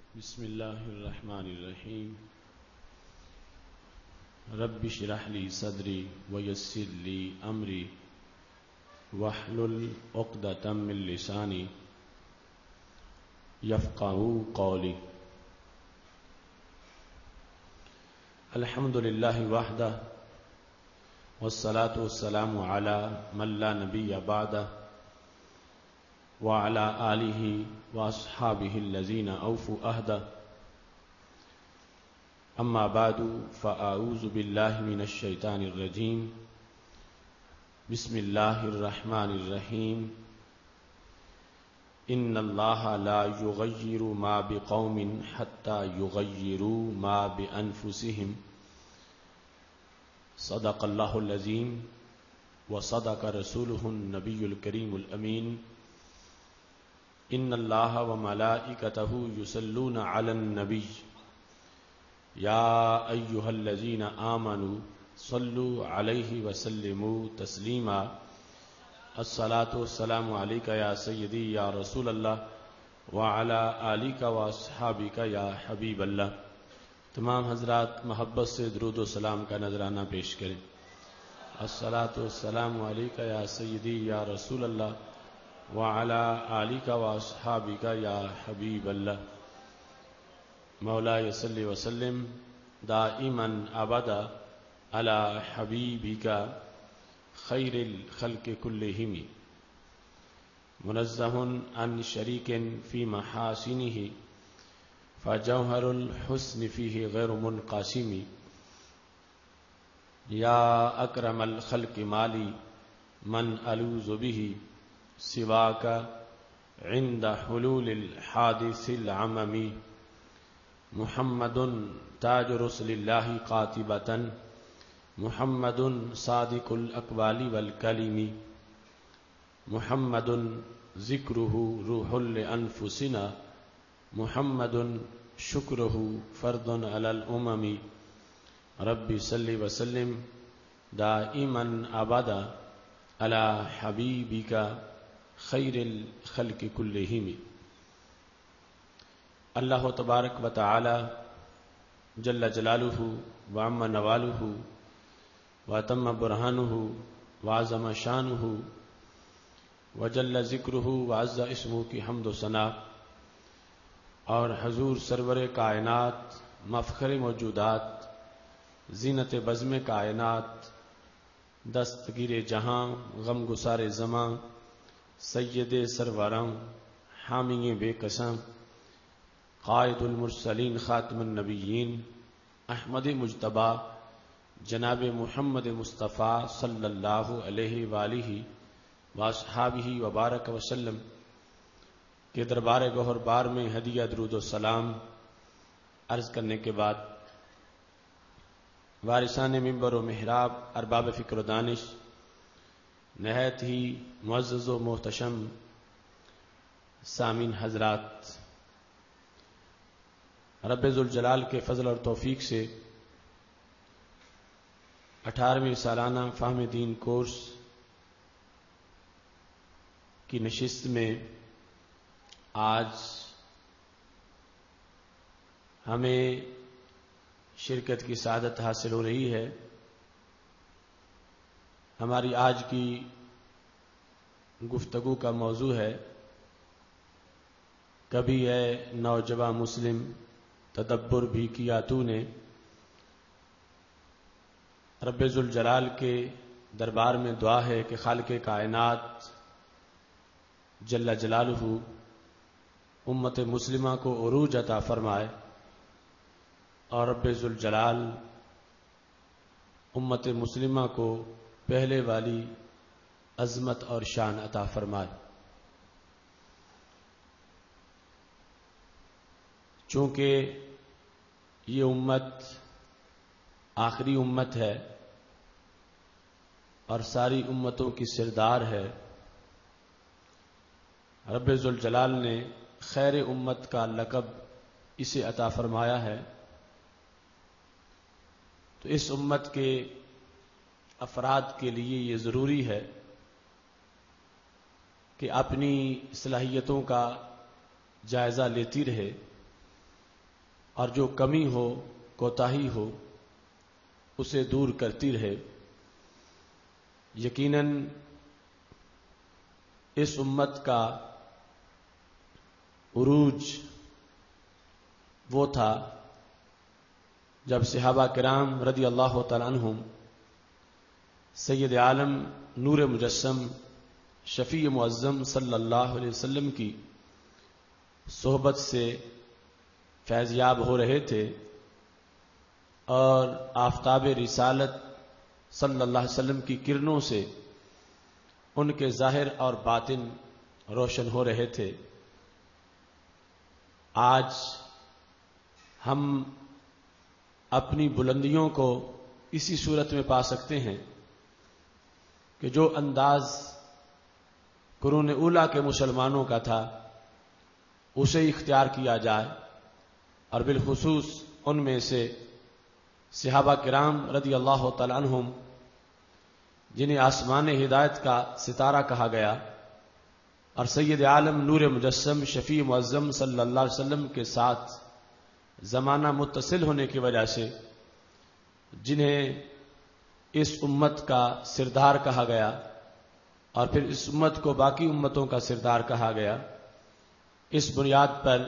بسم اللہ الرحمن الرحیم رب اشرح لی صدری ویسر لی امری واحلل عقدۃ من لسانی یفقہوا قولی. الحمد للہ وحدہ والصلاة والسلام علی من لا نبی بعدہ وعلى آلہ واصحابہ الذین اوفوا عہدہ. اما بعد فاعوذ باللہ من الشیطان الرجیم. بسم اللہ الرحمن الرحیم. ان اللہ لا یغیر ما بقوم حتی یغیروا ما بانفسہم. صدق اللہ العظیم وصدق رسولہ النبی الکریم الامین. ان اللہ وملائکتہ یصلون علی النبی یا ایہا الذین آمنوا صلوا علیہ وسلموا تسلیما. الصلاۃ والسلام علیک یا سیدی یا رسول اللہ وعلی آلک واصحابک یا حبیب اللہ. تمام حضرات محبت سے درود و سلام کا نذرانہ پیش کریں. الصلاۃ والسلام علیک یا سیدی یا رسول اللہ وعلی آلک واصحابک یا حبیب اللہ. مولا صلی وسلم دائما ابدا علی حبیبک خیر الخلق کلہم. منزہ عن شریک فی محاسنہ فجوہر الحسن فیہ غیر منقسم. یا اکرم الخلق مالی من الوذ بہ سواک عند حلول الحادث العمم. محمد تاج رسل اللہ قاطبۃ محمد صادق الاقوال والکلم. محمد ذکرہ روح لانفسنا محمد شکرہ فرد علی الامم. رب صلی وسلم دائما ابدا علی حبیبک خیر الخلق کلہم. اللہ تبارک و تعالی جل جلالہ وعم نوالہ وتم برہانہ وعظم شانہ وجل ذکرہ وعز اسمہ کی حمد و ثنا اور حضور سرور کائنات مفخر موجودات زینت بزم کائنات دستگیر جہاں غم گسار زماں سید سروراں حامی بے قسم قائد المرسلین خاتم النبیین احمد مجتبی جناب محمد مصطفیٰ صلی اللہ علیہ وآلہ واصحابہ وبارک وسلم کے دربار گوہر بار میں ہدیہ درود و سلام عرض کرنے کے بعد وارثان منبر و محراب ارباب فکر و دانش نہایت ہی معزز و محتشم سامعین حضرات، رب ذوالجلال کے فضل اور توفیق سے 18ویں سالانہ فہم دین کورس کی نشست میں آج ہمیں شرکت کی سعادت حاصل ہو رہی ہے. ہماری آج کی گفتگو کا موضوع ہے کبھی ہے نوجواں مسلم تدبر بھی کیا تو نے. رب ذوالجلال کے دربار میں دعا ہے کہ خالق کائنات جل جلالہ امت مسلمہ کو عروج عطا فرمائے اور رب ذوالجلال امت مسلمہ کو پہلے والی عظمت اور شان عطا فرمائے. چونکہ یہ امت آخری امت ہے اور ساری امتوں کی سردار ہے، رب ذوالجلال نے خیر امت کا لقب اسے عطا فرمایا ہے. تو اس امت کے افراد کے لیے یہ ضروری ہے کہ اپنی صلاحیتوں کا جائزہ لیتی رہے اور جو کمی ہو کوتاہی ہو اسے دور کرتی رہے۔ یقیناً اس امت کا عروج وہ تھا جب صحابہ کرام رضی اللہ تعالی عنہم سید عالم نور مجسم شفیع معظم صلی اللہ علیہ وسلم کی صحبت سے فیضیاب ہو رہے تھے، اور آفتاب رسالت صلی اللہ علیہ وسلم کی کرنوں سے ان کے ظاہر اور باطن روشن ہو رہے تھے۔ آج ہم اپنی بلندیوں کو اسی صورت میں پا سکتے ہیں کہ جو انداز قرون اولیٰ کے مسلمانوں کا تھا اسے اختیار کیا جائے، اور بالخصوص ان میں سے صحابہ کرام رضی اللہ تعالی عنہم جنہیں آسمان ہدایت کا ستارہ کہا گیا، اور سید عالم نور مجسم شفیع معظم صلی اللہ علیہ وسلم کے ساتھ زمانہ متصل ہونے کی وجہ سے جنہیں اس امت کا سردار کہا گیا، اور پھر اس امت کو باقی امتوں کا سردار کہا گیا، اس بنیاد پر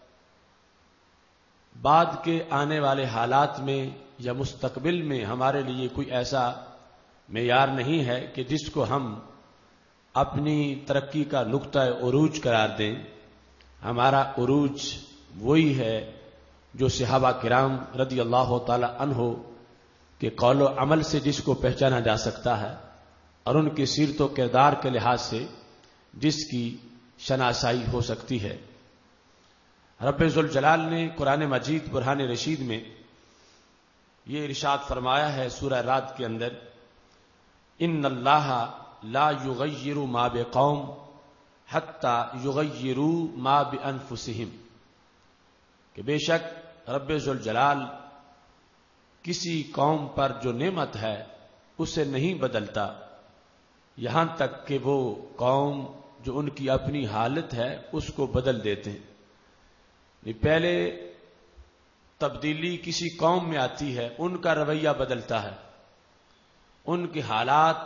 بعد کے آنے والے حالات میں یا مستقبل میں ہمارے لیے کوئی ایسا معیار نہیں ہے کہ جس کو ہم اپنی ترقی کا نقطہ عروج قرار دیں۔ ہمارا عروج وہی ہے جو صحابہ کرام رضی اللہ تعالی عنہ کے قول و عمل سے جس کو پہچانا جا سکتا ہے، اور ان کی سیرت و کردار کے لحاظ سے جس کی شناسائی ہو سکتی ہے۔ رب ذوالجلال نے قرآن مجید برہان رشید میں یہ ارشاد فرمایا ہے سورہ رعد کے اندر، ان اللہ لا یغیر ما بقوم حتی یغیروا ما بانفسہم، کہ بے شک رب ذوالجلال کسی قوم پر جو نعمت ہے اسے نہیں بدلتا یہاں تک کہ وہ قوم جو ان کی اپنی حالت ہے اس کو بدل دیتے ہیں۔ پہلے تبدیلی کسی قوم میں آتی ہے، ان کا رویہ بدلتا ہے، ان کے حالات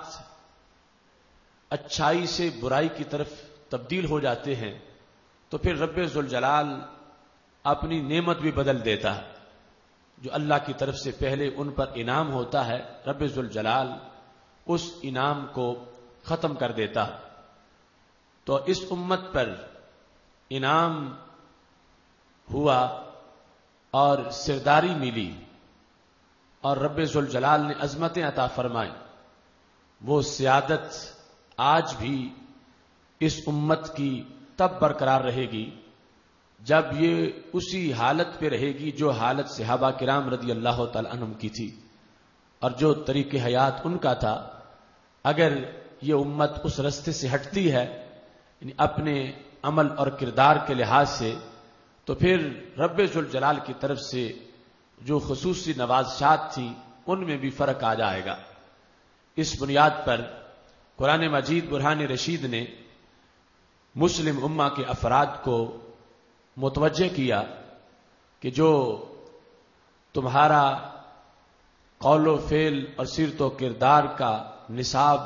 اچھائی سے برائی کی طرف تبدیل ہو جاتے ہیں، تو پھر رب ذوالجلال اپنی نعمت بھی بدل دیتا ہے۔ جو اللہ کی طرف سے پہلے ان پر انعام ہوتا ہے، رب ذوالجلال اس انعام کو ختم کر دیتا ہے۔ تو اس امت پر انعام ہوا اور سرداری ملی، اور رب ذوالجلال نے عظمتیں عطا فرمائیں۔ وہ سیادت آج بھی اس امت کی تب برقرار رہے گی جب یہ اسی حالت پہ رہے گی جو حالت صحابہ کرام رضی اللہ تعالی عنہم کی تھی، اور جو طریق حیات ان کا تھا۔ اگر یہ امت اس رستے سے ہٹتی ہے یعنی اپنے عمل اور کردار کے لحاظ سے، تو پھر رب ذوالجلال کی طرف سے جو خصوصی نوازشات تھی ان میں بھی فرق آ جائے گا۔ اس بنیاد پر قرآن مجید برہان رشید نے مسلم امہ کے افراد کو متوجہ کیا کہ جو تمہارا قول و فعل اور سیرت و کردار کا نصاب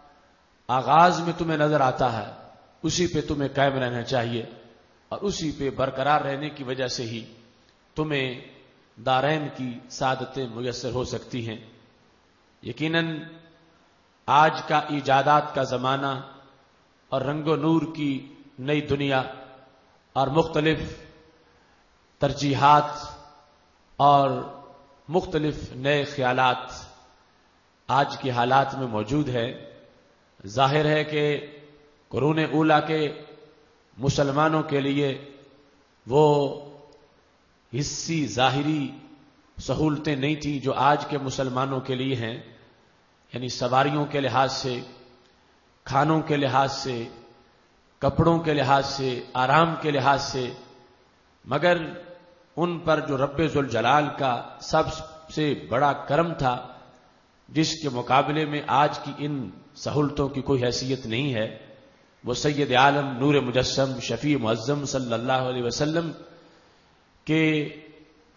آغاز میں تمہیں نظر آتا ہے، اسی پہ تمہیں قائم رہنا چاہیے، اور اسی پہ برقرار رہنے کی وجہ سے ہی تمہیں دارین کی سعادتیں میسر ہو سکتی ہیں۔ یقیناً آج کا ایجادات کا زمانہ اور رنگ و نور کی نئی دنیا اور مختلف ترجیحات اور مختلف نئے خیالات آج کے حالات میں موجود ہے۔ ظاہر ہے کہ قرون اولیٰ کے مسلمانوں کے لیے وہ حصی ظاہری سہولتیں نہیں تھیں جو آج کے مسلمانوں کے لیے ہیں، یعنی سواریوں کے لحاظ سے، کھانوں کے لحاظ سے، کپڑوں کے لحاظ سے، آرام کے لحاظ سے، مگر ان پر جو رب ذوالجلال کا سب سے بڑا کرم تھا، جس کے مقابلے میں آج کی ان سہولتوں کی کوئی حیثیت نہیں ہے، وہ سید عالم نور مجسم شفیع معظم صلی اللہ علیہ وسلم کے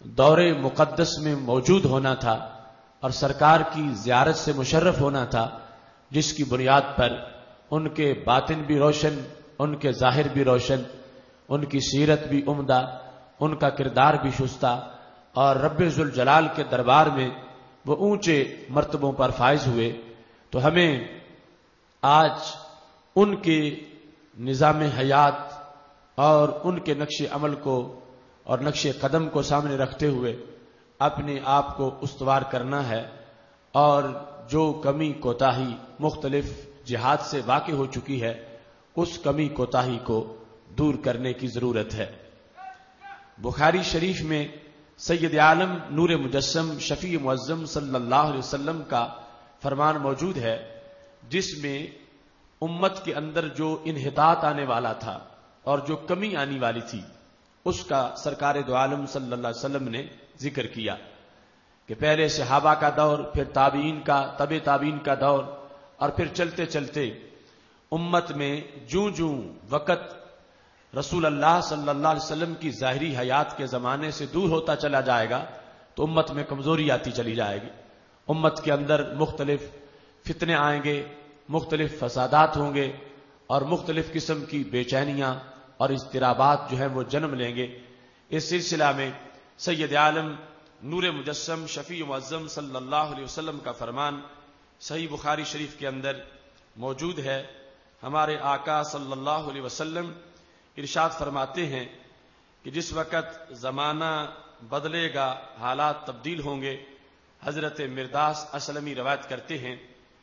دور مقدس میں موجود ہونا تھا اور سرکار کی زیارت سے مشرف ہونا تھا، جس کی بنیاد پر ان کے باطن بھی روشن، ان کے ظاہر بھی روشن، ان کی سیرت بھی عمدہ، ان کا کردار بھی شستہ، اور رب ذوالجلال کے دربار میں وہ اونچے مرتبوں پر فائز ہوئے۔ تو ہمیں آج ان کے نظام حیات اور ان کے نقش عمل کو اور نقش قدم کو سامنے رکھتے ہوئے اپنے آپ کو استوار کرنا ہے، اور جو کمی کوتاہی مختلف جہات سے واقع ہو چکی ہے اس کمی کوتاہی کو دور کرنے کی ضرورت ہے۔ بخاری شریف میں سید عالم نور مجسم شفیع معظم صلی اللہ علیہ وسلم کا فرمان موجود ہے، جس میں امت کے اندر جو انحطاط آنے والا تھا اور جو کمی آنے والی تھی اس کا سرکار دو عالم صلی اللہ علیہ وسلم نے ذکر کیا کہ پہلے صحابہ کا دور، پھر تابعین کا، تبع تابعین کا دور، اور پھر چلتے چلتے امت میں جوں جوں وقت رسول اللہ صلی اللہ علیہ وسلم کی ظاہری حیات کے زمانے سے دور ہوتا چلا جائے گا تو امت میں کمزوری آتی چلی جائے گی، امت کے اندر مختلف فتنے آئیں گے، مختلف فسادات ہوں گے، اور مختلف قسم کی بے چینیاں اور اضطرابات جو ہیں وہ جنم لیں گے۔ اس سلسلہ میں سید عالم نور مجسم شفیع معظم صلی اللہ علیہ وسلم کا فرمان صحیح بخاری شریف کے اندر موجود ہے۔ ہمارے آقا صلی اللہ علیہ وسلم ارشاد فرماتے ہیں کہ جس وقت زمانہ بدلے گا، حالات تبدیل ہوں گے۔ حضرت مرداس اسلمی روایت کرتے ہیں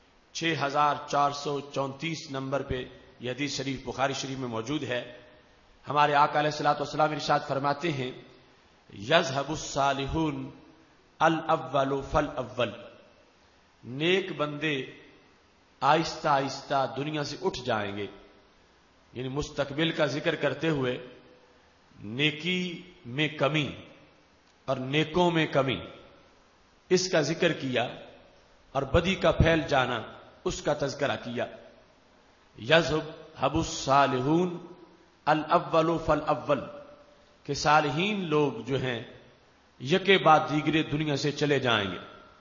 6434 نمبر پہ یہ حدیث شریف بخاری شریف میں موجود ہے۔ ہمارے آقا علیہ الصلوۃ والسلام ارشاد فرماتے ہیں یذهب الصالحون الاول فالاول، نیک بندے آہستہ آہستہ دنیا سے اٹھ جائیں گے، یعنی مستقبل کا ذکر کرتے ہوئے نیکی میں کمی اور نیکوں میں کمی اس کا ذکر کیا، اور بدی کا پھیل جانا اس کا تذکرہ کیا۔ یذهب الصالحون الاول فالاول، کہ صالحین لوگ جو ہیں یکے بعد دیگرے دنیا سے چلے جائیں گے،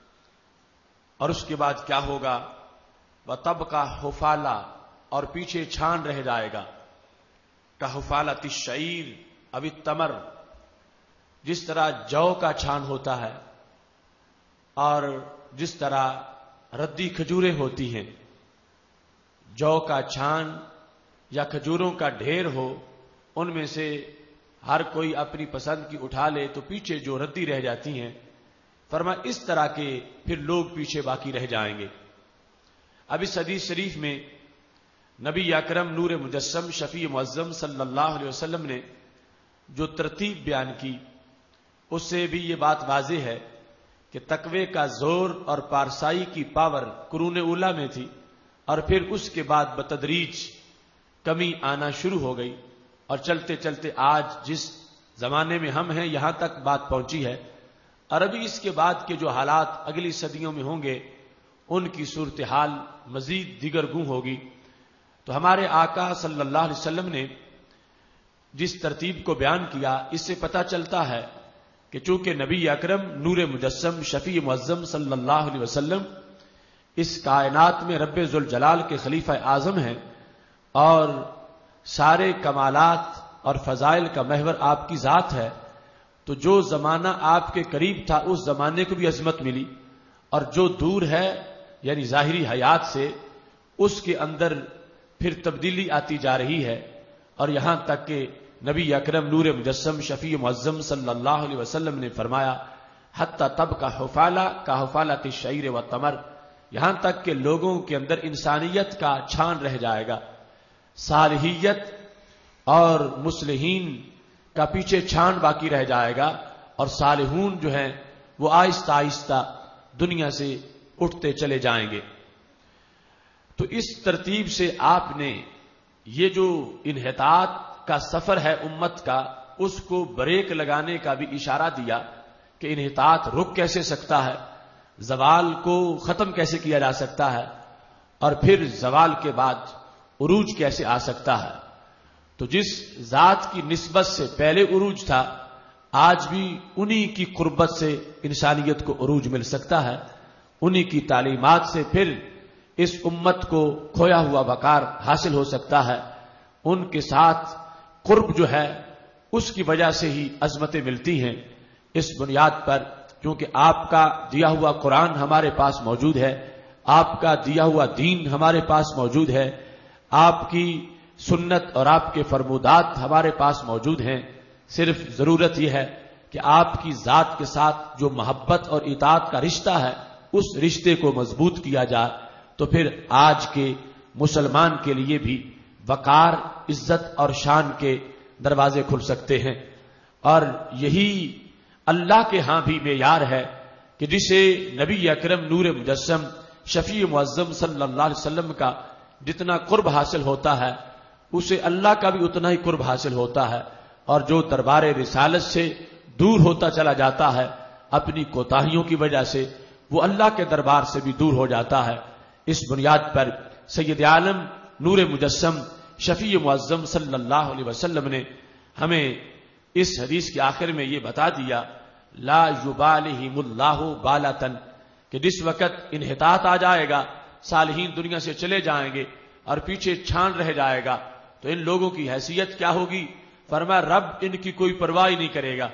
اور اس کے بعد کیا ہوگا؟ وَتَبْقَى حُفَالَةٌ، اور پیچھے چھان رہ جائے گا، كَحُفَالَةِ الشَّعِيرِ أَوِ التَّمْرِ، جس طرح جو کا چھان ہوتا ہے اور جس طرح ردی کھجوریں ہوتی ہیں، جو کا چھان یا کھجوروں کا ڈھیر ہو، ان میں سے ہر کوئی اپنی پسند کی اٹھا لے تو پیچھے جو ردی رہ جاتی ہیں، فرمایا اس طرح کے پھر لوگ پیچھے باقی رہ جائیں گے۔ اب اس حدیث شریف میں نبی اکرم نور مجسم شفیع معظم صلی اللہ علیہ وسلم نے جو ترتیب بیان کی اس سے بھی یہ بات واضح ہے کہ تقوی کا زور اور پارسائی کی پاور قرون اولیٰ میں تھی، اور پھر اس کے بعد بتدریج کمی آنا شروع ہو گئی، اور چلتے چلتے آج جس زمانے میں ہم ہیں یہاں تک بات پہنچی ہے، اور ابھی اس کے بعد کے جو حالات اگلی صدیوں میں ہوں گے ان کی صورتحال مزید دیگر گوں ہوگی۔ تو ہمارے آقا صلی اللہ علیہ وسلم نے جس ترتیب کو بیان کیا اس سے پتہ چلتا ہے کہ چونکہ نبی اکرم نور مجسم شفیع معظم صلی اللہ علیہ وسلم اس کائنات میں رب ذوالجلال کے خلیفہ اعظم ہیں، اور سارے کمالات اور فضائل کا محور آپ کی ذات ہے، تو جو زمانہ آپ کے قریب تھا اس زمانے کو بھی عظمت ملی، اور جو دور ہے یعنی ظاہری حیات سے اس کے اندر پھر تبدیلی آتی جا رہی ہے، اور یہاں تک کہ نبی اکرم نور مجسم شفیع معظم صلی اللہ علیہ وسلم نے فرمایا حتی تبقى حفالہ كحفالة الشعير والتمر، یہاں تک کہ لوگوں کے اندر انسانیت کا چھان رہ جائے گا، صالحیت اور مصلحین کا پیچھے چھان باقی رہ جائے گا، اور صالحون جو ہیں وہ آہستہ آہستہ دنیا سے اٹھتے چلے جائیں گے۔ تو اس ترتیب سے آپ نے یہ جو انحطاط کا سفر ہے امت کا اس کو بریک لگانے کا بھی اشارہ دیا کہ انحطاط رک کیسے سکتا ہے، زوال کو ختم کیسے کیا جا سکتا ہے، اور پھر زوال کے بعد عروج کیسے آ سکتا ہے۔ تو جس ذات کی نسبت سے پہلے عروج تھا آج بھی انہی کی قربت سے انسانیت کو عروج مل سکتا ہے، انہی کی تعلیمات سے پھر اس امت کو کھویا ہوا وقار حاصل ہو سکتا ہے۔ ان کے ساتھ قرب جو ہے اس کی وجہ سے ہی عظمتیں ملتی ہیں۔ اس بنیاد پر کیونکہ آپ کا دیا ہوا قرآن ہمارے پاس موجود ہے، آپ کا دیا ہوا دین ہمارے پاس موجود ہے، آپ کی سنت اور آپ کے فرمودات ہمارے پاس موجود ہیں، صرف ضرورت یہ ہے کہ آپ کی ذات کے ساتھ جو محبت اور اطاعت کا رشتہ ہے اس رشتے کو مضبوط کیا جائے، تو پھر آج کے مسلمان کے لیے بھی وقار، عزت اور شان کے دروازے کھل سکتے ہیں۔ اور یہی اللہ کے ہاں بھی معیار ہے کہ جسے نبی اکرم نور مجسم شفیع معظم صلی اللہ علیہ وسلم کا جتنا قرب حاصل ہوتا ہے اسے اللہ کا بھی اتنا ہی قرب حاصل ہوتا ہے، اور جو دربار رسالت سے دور ہوتا چلا جاتا ہے اپنی کوتاہیوں کی وجہ سے وہ اللہ کے دربار سے بھی دور ہو جاتا ہے۔ اس بنیاد پر سید عالم نور مجسم شفیع معظم صلی اللہ علیہ وسلم نے ہمیں اس حدیث کے آخر میں یہ بتا دیا، لا یبالہم اللہ بالۃ، کہ جس وقت انحطاط آ جائے گا، صالحین دنیا سے چلے جائیں گے اور پیچھے چھان رہ جائے گا، تو ان لوگوں کی حیثیت کیا ہوگی؟ فرمایا رب ان کی کوئی پرواہ نہیں کرے گا۔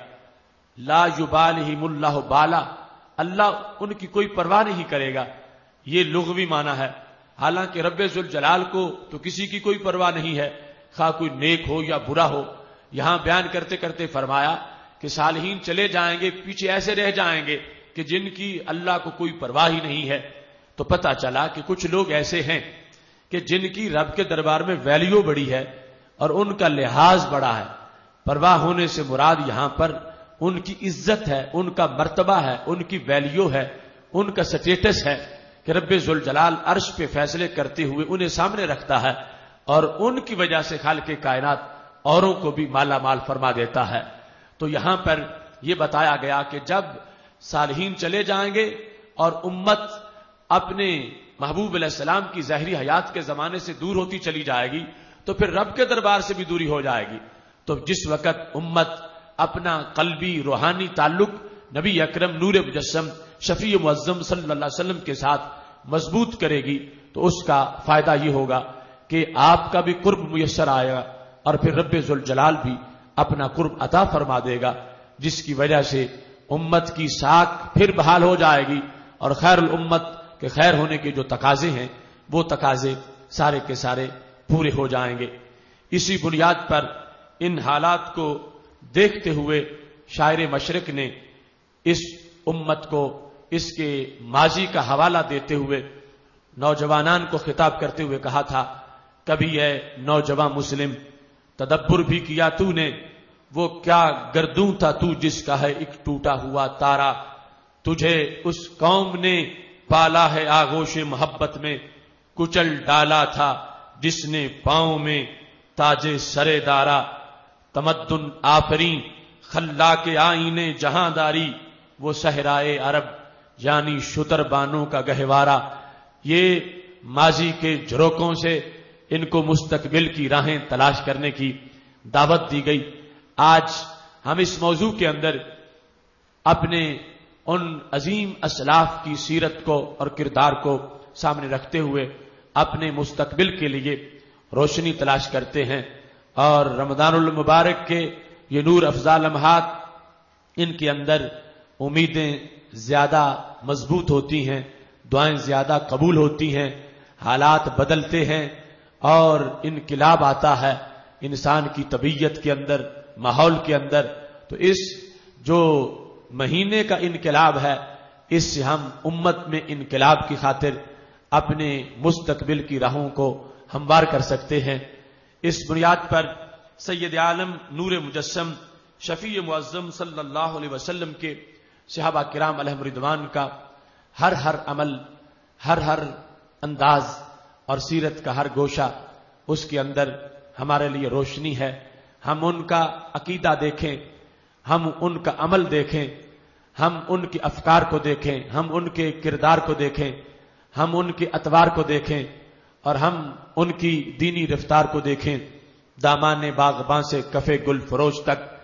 لا یبالہم اللہ بالا، اللہ ان کی کوئی پرواہ نہیں کرے گا، یہ لغوی معنی ہے۔ حالانکہ رب ذوالجلال کو تو کسی کی کوئی پرواہ نہیں ہے، خواہ کوئی نیک ہو یا برا ہو۔ یہاں بیان کرتے کرتے فرمایا کہ صالحین چلے جائیں گے، پیچھے ایسے رہ جائیں گے کہ جن کی اللہ کو کوئی پرواہ ہی نہیں ہے۔ تو پتہ چلا کہ کچھ لوگ ایسے ہیں کہ جن کی رب کے دربار میں ویلیو بڑی ہے اور ان کا لحاظ بڑا ہے۔ پرواہ ہونے سے مراد یہاں پر ان کی عزت ہے، ان کا مرتبہ ہے، ان کی ویلیو ہے، ان کا سٹیٹس ہے کہ رب ذوالجلال عرش پہ فیصلے کرتے ہوئے انہیں سامنے رکھتا ہے، اور ان کی وجہ سے خالق کائنات اوروں کو بھی مالا مال فرما دیتا ہے۔ تو یہاں پر یہ بتایا گیا کہ جب صالحین چلے جائیں گے اور امت اپنے محبوب علیہ السلام کی ظاہری حیات کے زمانے سے دور ہوتی چلی جائے گی تو پھر رب کے دربار سے بھی دوری ہو جائے گی۔ تو جس وقت امت اپنا قلبی روحانی تعلق نبی اکرم نور مجسم شفیع معظم صلی اللہ علیہ وسلم کے ساتھ مضبوط کرے گی تو اس کا فائدہ یہ ہوگا کہ آپ کا بھی قرب میسر آئے گا، اور پھر رب ذوالجلال بھی اپنا قرب عطا فرما دے گا، جس کی وجہ سے امت کی ساکھ پھر بحال ہو جائے گی، اور خیر الامت کے خیر ہونے کے جو تقاضے ہیں وہ تقاضے سارے کے سارے پورے ہو جائیں گے۔ اسی بنیاد پر ان حالات کو دیکھتے ہوئے شاعر مشرق نے اس امت کو اس کے ماضی کا حوالہ دیتے ہوئے نوجوانان کو خطاب کرتے ہوئے کہا تھا، کبھی اے نوجوان مسلم تدبر بھی کیا تو نے، وہ کیا گردوں تھا تو جس کا ہے ایک ٹوٹا ہوا تارا، تجھے اس قوم نے پالا ہے آغوش محبت میں، کچل ڈالا تھا جس نے پاؤں میں تاج سرے دارا، تمدن آفرین خلا کے آئینے جہاں داری، وہ صحرائے عرب یعنی شتر بانوں کا گہوارہ۔ یہ ماضی کے جھروکوں سے ان کو مستقبل کی راہیں تلاش کرنے کی دعوت دی گئی۔ آج ہم اس موضوع کے اندر اپنے ان عظیم اسلاف کی سیرت کو اور کردار کو سامنے رکھتے ہوئے اپنے مستقبل کے لیے روشنی تلاش کرتے ہیں، اور رمضان المبارک کے یہ نور افزا لمحات، ان کے اندر امیدیں زیادہ مضبوط ہوتی ہیں، دعائیں زیادہ قبول ہوتی ہیں، حالات بدلتے ہیں اور انقلاب آتا ہے انسان کی طبیعت کے اندر، ماحول کے اندر۔ تو اس جو مہینے کا انقلاب ہے، اس سے ہم امت میں انقلاب کی خاطر اپنے مستقبل کی راہوں کو ہموار کر سکتے ہیں۔ اس بنیاد پر سید عالم نور مجسم شفیع معظم صلی اللہ علیہ وسلم کے صحابہ کرام علیہم رضوان کا ہر عمل، ہر انداز اور سیرت کا ہر گوشہ، اس کے اندر ہمارے لیے روشنی ہے۔ ہم ان کا عقیدہ دیکھیں، ہم ان کا عمل دیکھیں، ہم ان کے افکار کو دیکھیں، ہم ان کے کردار کو دیکھیں، ہم ان کے اطوار کو دیکھیں، اور ہم ان کی دینی رفتار کو دیکھیں۔ دامان باغباں سے کفے گل فروش تک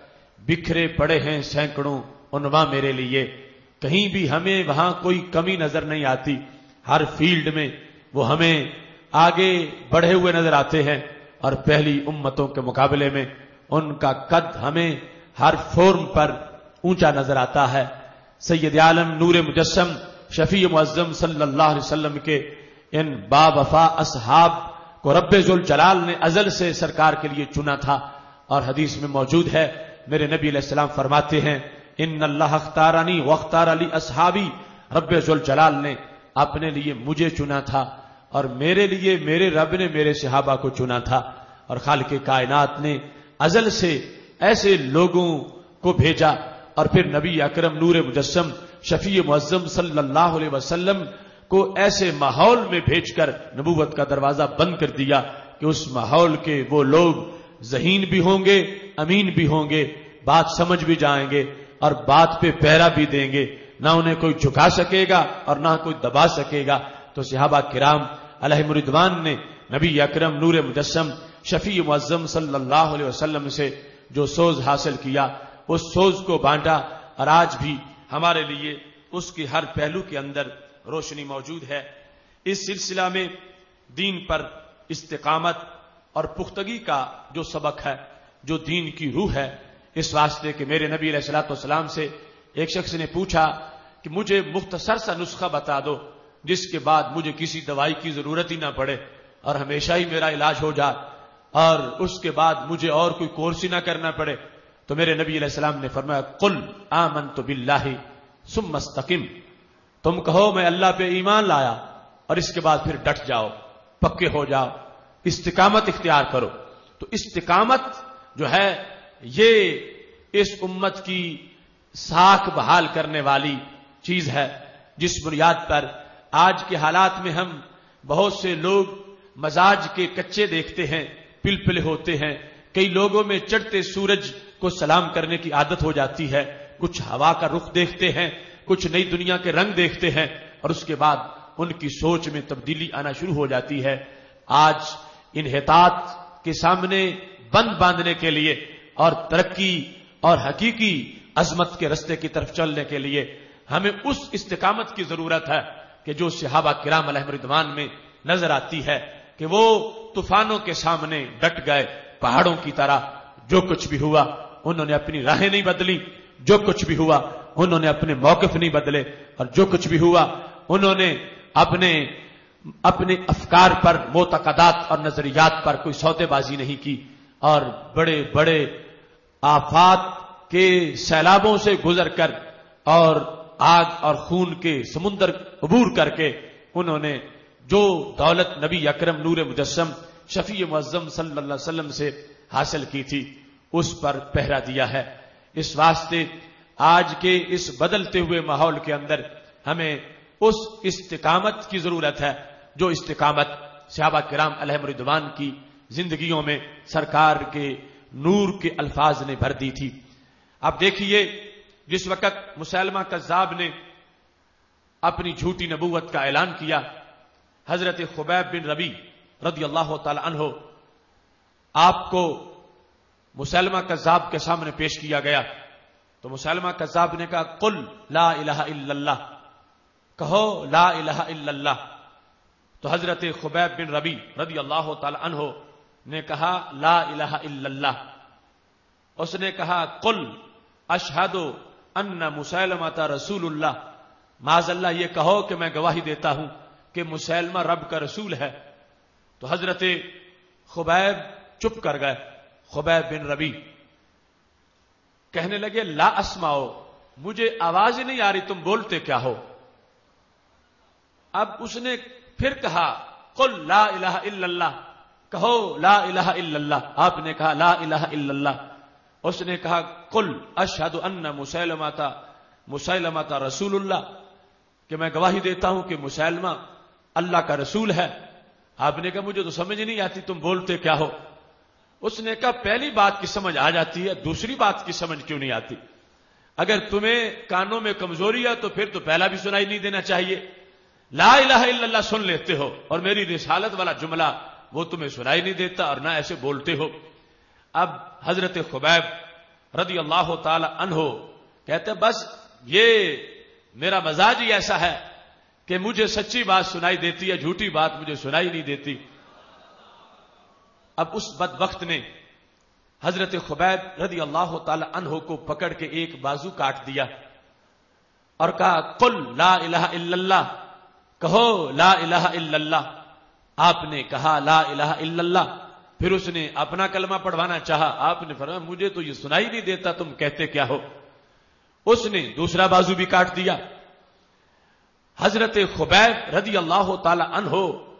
بکھرے پڑے ہیں سینکڑوں عنواں میرے لیے، کہیں بھی ہمیں وہاں کوئی کمی نظر نہیں آتی، ہر فیلڈ میں وہ ہمیں آگے بڑھے ہوئے نظر آتے ہیں، اور پہلی امتوں کے مقابلے میں ان کا قد ہمیں ہر فورم پر اونچا نظر آتا ہے۔ سید عالم نور مجسم شفیع معظم صلی اللہ علیہ وسلم کے ان با وفا اصحاب کو رب ذوالجلال نے ازل سے سرکار کے لیے چنا تھا، اور حدیث میں موجود ہے میرے نبی علیہ السلام فرماتے ہیں ان اللہ اختارنی واختار علی اصحابی، رب ذوالجلال نے اپنے لیے مجھے چنا تھا اور میرے لیے میرے رب نے میرے صحابہ کو چنا تھا، اور خالق کائنات نے ازل سے ایسے لوگوں کو بھیجا، اور پھر نبی اکرم نور مجسم شفیع معظم صلی اللہ علیہ وسلم کو ایسے ماحول میں بھیج کر نبوت کا دروازہ بند کر دیا کہ اس ماحول کے وہ لوگ ذہین بھی ہوں گے، امین بھی ہوں گے، بات سمجھ بھی جائیں گے اور بات پہ پہرا بھی دیں گے، نہ انہیں کوئی جھکا سکے گا اور نہ کوئی دبا سکے گا۔ تو صحابہ کرام علیہم رضوان نے نبی اکرم نور مجسم شفیع معظم صلی اللہ علیہ وسلم سے جو سوز حاصل کیا، اس سوز کو بانٹا، اور آج بھی ہمارے لیے اس کی ہر پہلو کے اندر روشنی موجود ہے۔ اس سلسلہ میں دین پر استقامت اور پختگی کا جو سبق ہے، جو دین کی روح ہے، اس واسطے کہ میرے نبی علیہ الصلوۃ والسلام سے ایک شخص نے پوچھا کہ مجھے مختصر سا نسخہ بتا دو جس کے بعد مجھے کسی دوائی کی ضرورت ہی نہ پڑے اور ہمیشہ ہی میرا علاج ہو جائے، اور اس کے بعد مجھے اور کوئی کورس ہی نہ کرنا پڑے۔ تو میرے نبی علیہ السلام نے فرمایا قل آمنت باللہ ثم استقم، تم کہو میں اللہ پہ ایمان لایا، اور اس کے بعد پھر ڈٹ جاؤ، پکے ہو جاؤ، استقامت اختیار کرو۔ تو استقامت جو ہے یہ اس امت کی ساکھ بحال کرنے والی چیز ہے، جس بنیاد پر آج کے حالات میں ہم بہت سے لوگ مزاج کے کچے دیکھتے ہیں، پلپلے ہوتے ہیں، کئی لوگوں میں چڑھتے سورج کو سلام کرنے کی عادت ہو جاتی ہے، کچھ ہوا کا رخ دیکھتے ہیں، کچھ نئی دنیا کے رنگ دیکھتے ہیں، اور اس کے بعد ان کی سوچ میں تبدیلی آنا شروع ہو جاتی ہے۔ آج انحطاط کے سامنے بند باندھنے کے لیے اور ترقی اور حقیقی عظمت کے رستے کی طرف چلنے کے لیے ہمیں اس استقامت کی ضرورت ہے کہ جو صحابہ کرام علیہم رضوان میں نظر آتی ہے کہ وہ طوفانوں کے سامنے ڈٹ گئے پہاڑوں کی طرح، جو کچھ بھی ہوا انہوں نے اپنی راہیں نہیں بدلی، جو کچھ بھی ہوا انہوں نے اپنے موقف نہیں بدلے، اور جو کچھ بھی ہوا انہوں نے اپنے افکار پر، معتقدات اور نظریات پر کوئی سودے بازی نہیں کی، اور بڑے بڑے آفات کے سیلابوں سے گزر کر اور آگ اور خون کے سمندر عبور کر کے انہوں نے جو دولت نبی اکرم نور مجسم شفیع معظم صلی اللہ علیہ وسلم سے حاصل کی تھی اس پر پہرا دیا ہے۔ اس واسطے آج کے اس بدلتے ہوئے ماحول کے اندر ہمیں اس استقامت کی ضرورت ہے جو استقامت صحابہ کرام علیہم رضوان کی زندگیوں میں سرکار کے نور کے الفاظ نے بھر دی تھی۔ اب دیکھیے جس وقت مسیلمہ کذاب نے اپنی جھوٹی نبوت کا اعلان کیا، حضرت خبیب بن ربی رضی اللہ تعالی عنہ آپ کو مسیلمہ کذاب کے سامنے پیش کیا گیا، تو مسیلمہ کذاب نے کہا قل لا الہ الا اللہ، کہو لا الہ الا اللہ۔ تو حضرت خبیب بن ربی رضی اللہ تعالی عنہ نے کہا لا الہ الا اللہ۔ اس نے کہا قل اشہد ان مسیلمہ رسول اللہ، معاذ اللہ یہ کہو کہ میں گواہی دیتا ہوں کہ مسیلمہ رب کا رسول ہے۔ تو حضرت خبیب چپ کر گئے، خبیب بن ربی کہنے لگے لا اسمعو، مجھے آواز نہیں آ رہی، تم بولتے کیا ہو؟ اب اس نے پھر کہا قل لا الہ الا اللہ، کہو لا الہ الا اللہ۔ آپ نے کہا لا الہ الا اللہ۔ اس نے کہا قل اشہد ان مسیلمہ رسول اللہ، کہ میں گواہی دیتا ہوں کہ مسیلمہ اللہ کا رسول ہے۔ آپ نے کہا مجھے تو سمجھ نہیں آتی، تم بولتے کیا ہو؟ اس نے کہا پہلی بات کی سمجھ آ جاتی ہے، دوسری بات کی سمجھ کیوں نہیں آتی؟ اگر تمہیں کانوں میں کمزوری ہے تو پھر تو پہلا بھی سنائی نہیں دینا چاہیے، لا الہ الا اللہ سن لیتے ہو اور میری رسالت والا جملہ وہ تمہیں سنائی نہیں دیتا اور نہ ایسے بولتے ہو۔ اب حضرت خبیب رضی اللہ تعالی عنہ کہتے ہیں بس یہ میرا مزاج ہی ایسا ہے کہ مجھے سچی بات سنائی دیتی ہے، جھوٹی بات مجھے سنائی نہیں دیتی۔ اب اس بدبخت نے حضرت خبیب رضی اللہ تعالی عنہ کو پکڑ کے ایک بازو کاٹ دیا اور کہا قل لا الہ الا اللہ، کہو لا الہ الا اللہ۔ آپ نے کہا لا الہ الا اللہ، پھر اس نے اپنا کلمہ پڑھوانا چاہا، آپ نے فرمایا مجھے تو یہ سنائی نہیں دیتا تم کہتے کیا ہو۔ اس نے دوسرا بازو بھی کاٹ دیا۔ حضرت خبیب رضی اللہ تعالی عنہ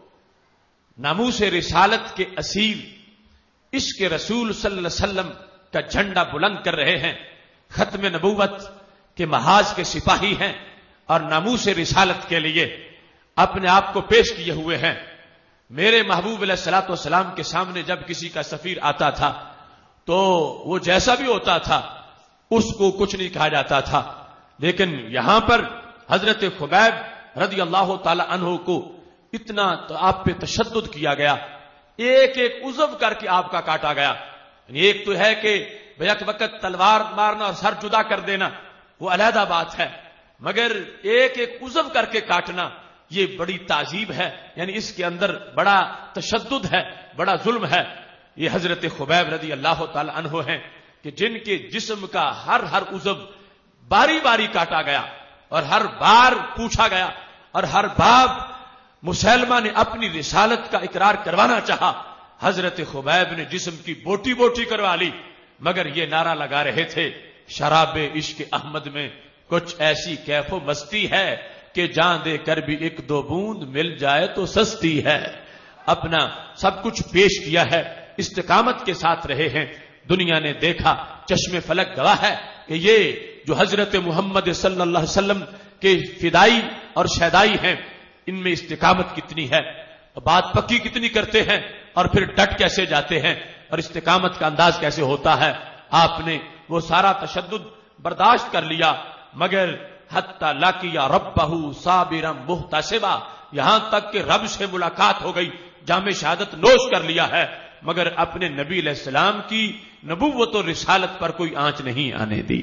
ناموس رسالت کے اسیر، عشق رسول صلی اللہ علیہ وسلم کا جھنڈا بلند کر رہے ہیں، ختم نبوت کے محاذ کے سپاہی ہیں اور ناموس رسالت کے لیے اپنے آپ کو پیش کیے ہوئے ہیں۔ میرے محبوب علیہ الصلوۃ والسلام کے سامنے جب کسی کا سفیر آتا تھا تو وہ جیسا بھی ہوتا تھا اس کو کچھ نہیں کہا جاتا تھا، لیکن یہاں پر حضرت خبیب رضی اللہ تعالی عنہ کو اتنا تو آپ پہ تشدد کیا گیا، ایک ایک عضو کر کے آپ کا کاٹا گیا۔ ایک تو ہے کہ بیک وقت تلوار مارنا اور سر جدا کر دینا وہ علیحدہ بات ہے، مگر ایک ایک عضو کر کے کاٹنا یہ بڑی تعذیب ہے، یعنی اس کے اندر بڑا تشدد ہے، بڑا ظلم ہے۔ یہ حضرت خبیب رضی اللہ تعالی عنہ ہیں کہ جن کے جسم کا ہر عضو باری باری کاٹا گیا اور ہر بار پوچھا گیا اور ہر باب مسلمہ نے اپنی رسالت کا اقرار کروانا چاہا، حضرت خبیب نے جسم کی بوٹی بوٹی کروا لی، مگر یہ نعرہ لگا رہے تھے شراب عشق احمد میں کچھ ایسی کیف و مستی ہے کہ جان دے کر بھی ایک دو بوند مل جائے تو سستی ہے۔ اپنا سب کچھ پیش کیا ہے، استقامت کے ساتھ رہے ہیں، دنیا نے دیکھا، چشم فلک گواہ ہے کہ یہ جو حضرت محمد صلی اللہ علیہ وسلم کے فدائی اور شیدائی ہیں ان میں استقامت کتنی ہے، بات پکی کتنی کرتے ہیں اور پھر ڈٹ کیسے جاتے ہیں اور استقامت کا انداز کیسے ہوتا ہے۔ آپ نے وہ سارا تشدد برداشت کر لیا، مگر حتی لاقیا ربہ صابرا محتسبا، یہاں تک کہ رب سے ملاقات ہو گئی، جام شہادت نوش کر لیا ہے، مگر اپنے نبی علیہ السلام کی نبوت و رسالت پر کوئی آنچ نہیں آنے دی۔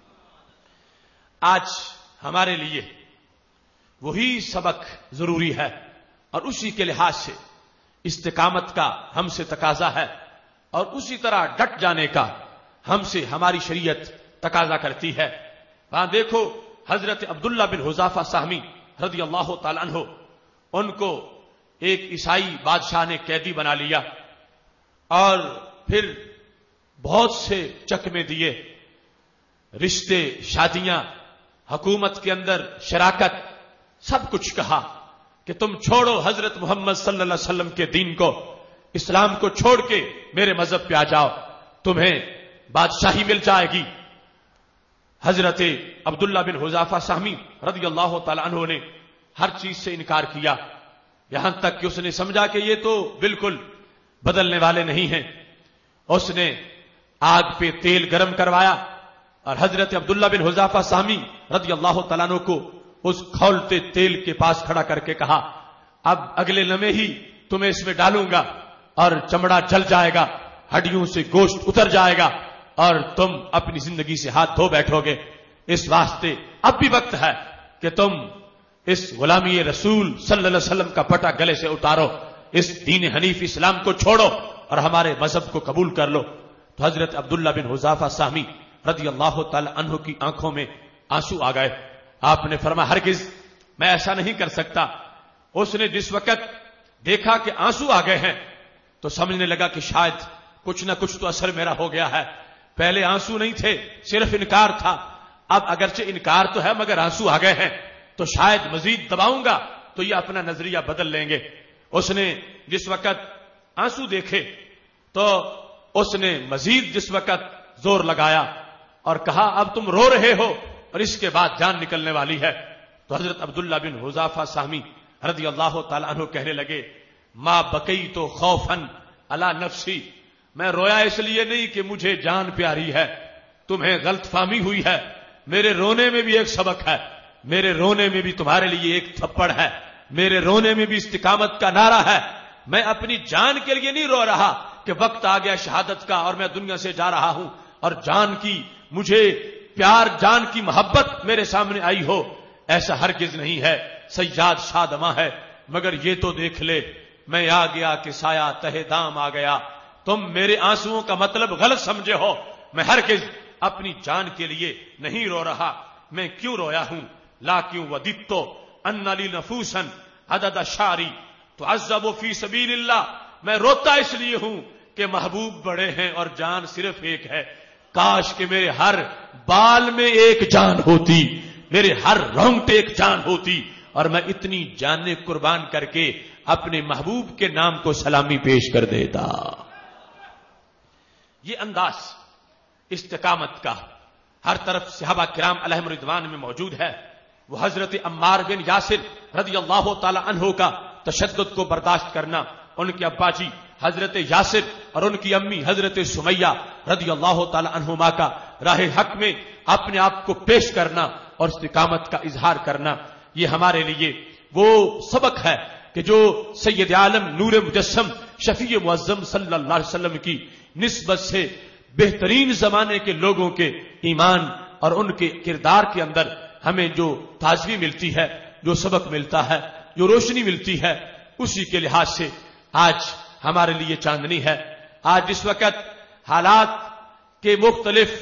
آج ہمارے لیے وہی سبق ضروری ہے اور اسی کے لحاظ سے استقامت کا ہم سے تقاضا ہے اور اسی طرح ڈٹ جانے کا ہم سے ہماری شریعت تقاضا کرتی ہے۔ وہاں دیکھو حضرت عبداللہ بن حذافہ سہمی رضی اللہ تعالی عنہ، ان کو ایک عیسائی بادشاہ نے قیدی بنا لیا اور پھر بہت سے چکمے دیے، رشتے، شادیاں، حکومت کے اندر شراکت، سب کچھ کہا کہ تم چھوڑو حضرت محمد صلی اللہ علیہ وسلم کے دین کو، اسلام کو چھوڑ کے میرے مذہب پہ آ جاؤ، تمہیں بادشاہی مل جائے گی۔ حضرت عبداللہ بن حذافہ سہمی رضی اللہ تعالی عنہ نے ہر چیز سے انکار کیا، یہاں تک کہ اس نے سمجھا کہ یہ تو بالکل بدلنے والے نہیں ہیں۔ اس نے آگ پہ تیل گرم کروایا اور حضرت عبداللہ بن حذافہ سہمی رضی اللہ تعالیٰ عنہ کو اس کھولتے تیل کے پاس کھڑا کر کے کہا اب اگلے لمحے ہی تمہیں اس میں ڈالوں گا اور چمڑا جل جائے گا، ہڈیوں سے گوشت اتر جائے گا اور تم اپنی زندگی سے ہاتھ دھو بیٹھو گے۔ اس واسطے اب بھی وقت ہے کہ تم اس غلامی رسول صلی اللہ علیہ وسلم کا پٹا گلے سے اتارو، اس دین حنیف اسلام کو چھوڑو اور ہمارے مذہب کو قبول کر لو۔ تو حضرت عبداللہ بن حذافہ سہمی رضی اللہ تعالی عنہ کی آنکھوں میں آنسو آ گئے۔ آپ نے فرمایا ہرگز میں ایسا نہیں کر سکتا۔ اس نے جس وقت دیکھا کہ آنسو آ گئے ہیں تو سمجھنے لگا کہ شاید کچھ نہ کچھ تو اثر میرا ہو گیا ہے، پہلے آنسو نہیں تھے، صرف انکار تھا، اب اگرچہ انکار تو ہے مگر آنسو آ گئے ہیں تو شاید مزید دباؤں گا تو یہ اپنا نظریہ بدل لیں گے۔ اس نے جس وقت آنسو دیکھے تو اس نے مزید جس وقت زور لگایا اور کہا اب تم رو رہے ہو اور اس کے بعد جان نکلنے والی ہے، تو حضرت عبداللہ بن حذافہ سہمی رضی اللہ تعالی عنہ کہنے لگے ما بکیت خوفا علی نفسی، میں رویا اس لیے نہیں کہ مجھے جان پیاری ہے، تمہیں غلط فہمی ہوئی ہے، میرے رونے میں بھی ایک سبق ہے، میرے رونے میں بھی تمہارے لیے ایک تھپڑ ہے، میرے رونے میں بھی استقامت کا نعرہ ہے۔ میں اپنی جان کے لیے نہیں رو رہا کہ وقت آ گیا شہادت کا اور میں دنیا سے جا رہا ہوں اور جان کی مجھے پیار، جان کی محبت میرے سامنے آئی ہو، ایسا ہرگز نہیں ہے۔ سیاد شادماں ہے، مگر یہ تو دیکھ لے میں آ گیا کہ سایہ تہ دام آ گیا۔ تم میرے آنسوؤں کا مطلب غلط سمجھے ہو، میں ہرگز اپنی جان کے لیے نہیں رو رہا۔ میں کیوں رویا ہوں؟ لا کیوں وددتو ان لی نفوسا عدد شعری تعذب فی سبیل اللہ، میں روتا اس لیے ہوں کہ محبوب بڑے ہیں اور جان صرف ایک ہے۔ کاش کہ میرے ہر بال میں ایک جان ہوتی، میرے ہر رونگٹے ایک جان ہوتی، اور میں اتنی جانیں قربان کر کے اپنے محبوب کے نام کو سلامی پیش کر دیتا۔ یہ انداز استقامت کا ہر طرف صحابہ کرام علیہم رضوان میں موجود ہے۔ وہ حضرت عمار بن یاسر رضی اللہ تعالی عنہ کا تشدد کو برداشت کرنا، ان کے ابا جی حضرت یاسر اور ان کی امی حضرت سمیہ رضی اللہ تعالی عنہما کا راہ حق میں اپنے آپ کو پیش کرنا اور استقامت کا اظہار کرنا، یہ ہمارے لیے وہ سبق ہے کہ جو سید عالم نور مجسم شفیع معظم صلی اللہ علیہ وسلم کی نسبت سے بہترین زمانے کے لوگوں کے ایمان اور ان کے کردار کے اندر ہمیں جو تازگی ملتی ہے، جو سبق ملتا ہے، جو روشنی ملتی ہے، اسی کے لحاظ سے آج ہمارے لیے چاندنی ہے۔ آج اس وقت حالات کے مختلف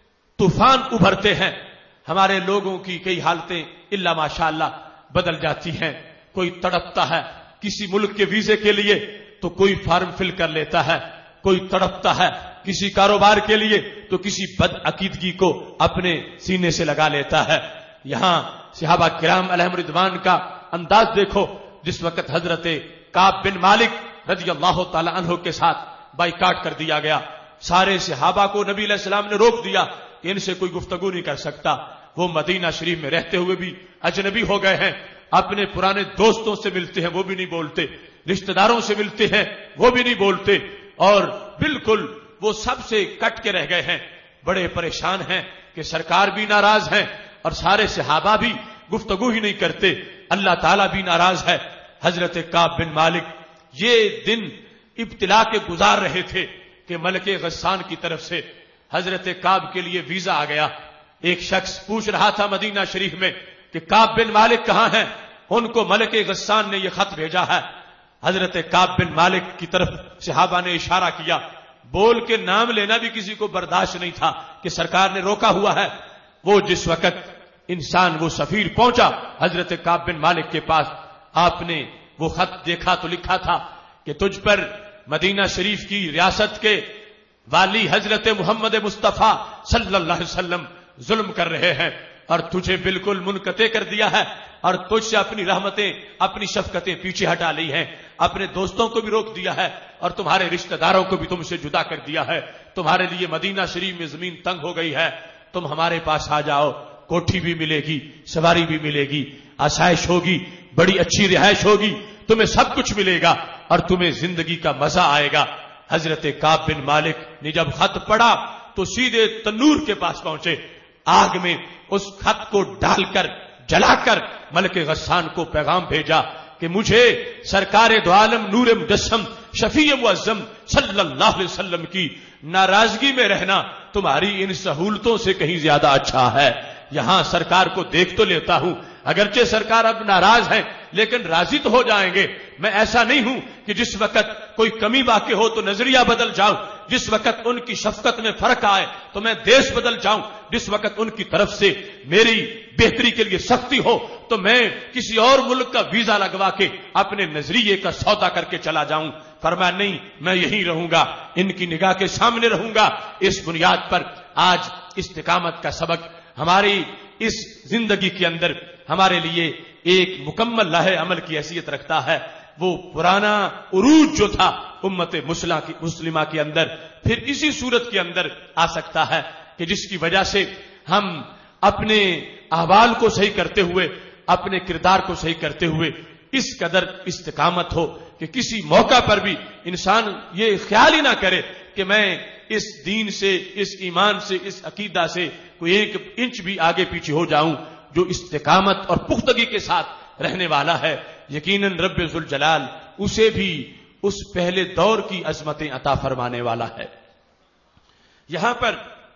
طوفان ابھرتے ہیں، ہمارے لوگوں کی کئی حالتیں الا ماشاءاللہ بدل جاتی ہیں۔ کوئی تڑپتا ہے کسی ملک کے ویزے کے لیے تو کوئی فارم فل کر لیتا ہے، کوئی تڑپتا ہے کسی کاروبار کے لیے تو کسی بد عقیدگی کو اپنے سینے سے لگا لیتا ہے۔ یہاں صحابہ کرام علیہم رضوان کا انداز دیکھو، جس وقت حضرت کعب بن مالک رضی اللہ تعالی عنہ کے ساتھ بائیکاٹ کر دیا گیا، سارے صحابہ کو نبی علیہ السلام نے روک دیا کہ ان سے کوئی گفتگو نہیں کر سکتا۔ وہ مدینہ شریف میں رہتے ہوئے بھی اجنبی ہو گئے ہیں، اپنے پرانے دوستوں سے ملتے ہیں وہ بھی نہیں بولتے، رشتہ داروں سے ملتے ہیں وہ بھی نہیں بولتے، اور بالکل وہ سب سے کٹ کے رہ گئے ہیں۔ بڑے پریشان ہیں کہ سرکار بھی ناراض ہیں اور سارے صحابہ بھی گفتگو ہی نہیں کرتے، اللہ تعالیٰ بھی ناراض ہے۔ حضرت کعب بن مالک یہ دن ابتلا کے گزار رہے تھے کہ ملک غسان کی طرف سے حضرت کعب کے لیے ویزا آ گیا۔ ایک شخص پوچھ رہا تھا مدینہ شریف میں کہ کعب بن مالک کہاں ہیں؟ ان کو ملک غسان نے یہ خط بھیجا ہے۔ حضرت کعب بن مالک کی طرف صحابہ نے اشارہ کیا، بول کے نام لینا بھی کسی کو برداشت نہیں تھا کہ سرکار نے روکا ہوا ہے۔ وہ جس وقت انسان وہ سفیر پہنچا حضرت کعب بن مالک کے پاس، آپ نے وہ خط دیکھا تو لکھا تھا کہ تجھ پر مدینہ شریف کی ریاست کے والی حضرت محمد مصطفیٰ صلی اللہ علیہ وسلم ظلم کر رہے ہیں اور تجھے بالکل منقطع کر دیا ہے، اور تجھ سے اپنی رحمتیں اپنی شفقتیں پیچھے ہٹا لی ہیں، اپنے دوستوں کو بھی روک دیا ہے اور تمہارے رشتہ داروں کو بھی تم سے جدا کر دیا ہے۔ تمہارے لیے مدینہ شریف میں زمین تنگ ہو گئی ہے، تم ہمارے پاس آ جاؤ، کوٹھی بھی ملے گی، سواری بھی ملے گی، آسائش ہوگی، بڑی اچھی رہائش ہوگی، تمہیں سب کچھ ملے گا اور تمہیں زندگی کا مزہ آئے گا۔ حضرت کعب بن مالک نے جب خط پڑھا تو سیدھے تنور کے پاس پہنچے، آگ میں اس خط کو ڈال کر جلا کر ملک غسان کو پیغام بھیجا کہ مجھے سرکار دو عالم نور مجسم شفیع معظم صلی اللہ علیہ وسلم کی ناراضگی میں رہنا تمہاری ان سہولتوں سے کہیں زیادہ اچھا ہے۔ یہاں سرکار کو دیکھ تو لیتا ہوں، اگرچہ سرکار اب ناراض ہیں لیکن راضی تو ہو جائیں گے۔ میں ایسا نہیں ہوں کہ جس وقت کوئی کمی واقع ہو تو نظریہ بدل جاؤں، جس وقت ان کی شفقت میں فرق آئے تو میں دیش بدل جاؤں، جس وقت ان کی طرف سے میری بہتری کے لیے سختی ہو تو میں کسی اور ملک کا ویزا لگوا کے اپنے نظریے کا سودا کر کے چلا جاؤں۔ فرمایا نہیں، میں یہیں رہوں گا، ان کی نگاہ کے سامنے رہوں گا۔ اس بنیاد پر آج استقامت کا سبق ہماری اس زندگی کے اندر ہمارے لیے ایک مکمل لاہ عمل کی حیثیت رکھتا ہے۔ وہ پرانا عروج جو تھا امت مسلمہ کے اندر پھر اسی صورت کے اندر آ سکتا ہے کہ جس کی وجہ سے ہم اپنے احوال کو صحیح کرتے ہوئے، اپنے کردار کو صحیح کرتے ہوئے اس قدر استقامت ہو کہ کسی موقع پر بھی انسان یہ خیال ہی نہ کرے کہ میں اس دین سے، اس ایمان سے، اس عقیدہ سے کوئی ایک انچ بھی آگے پیچھے ہو جاؤں۔ جو استقامت اور پختگی کے ساتھ رہنے والا ہے یقیناً رب ذوالجلال اسے بھی اس پہلے دور کی عظمتیں عطا فرمانے والا ہے۔ یہاں پر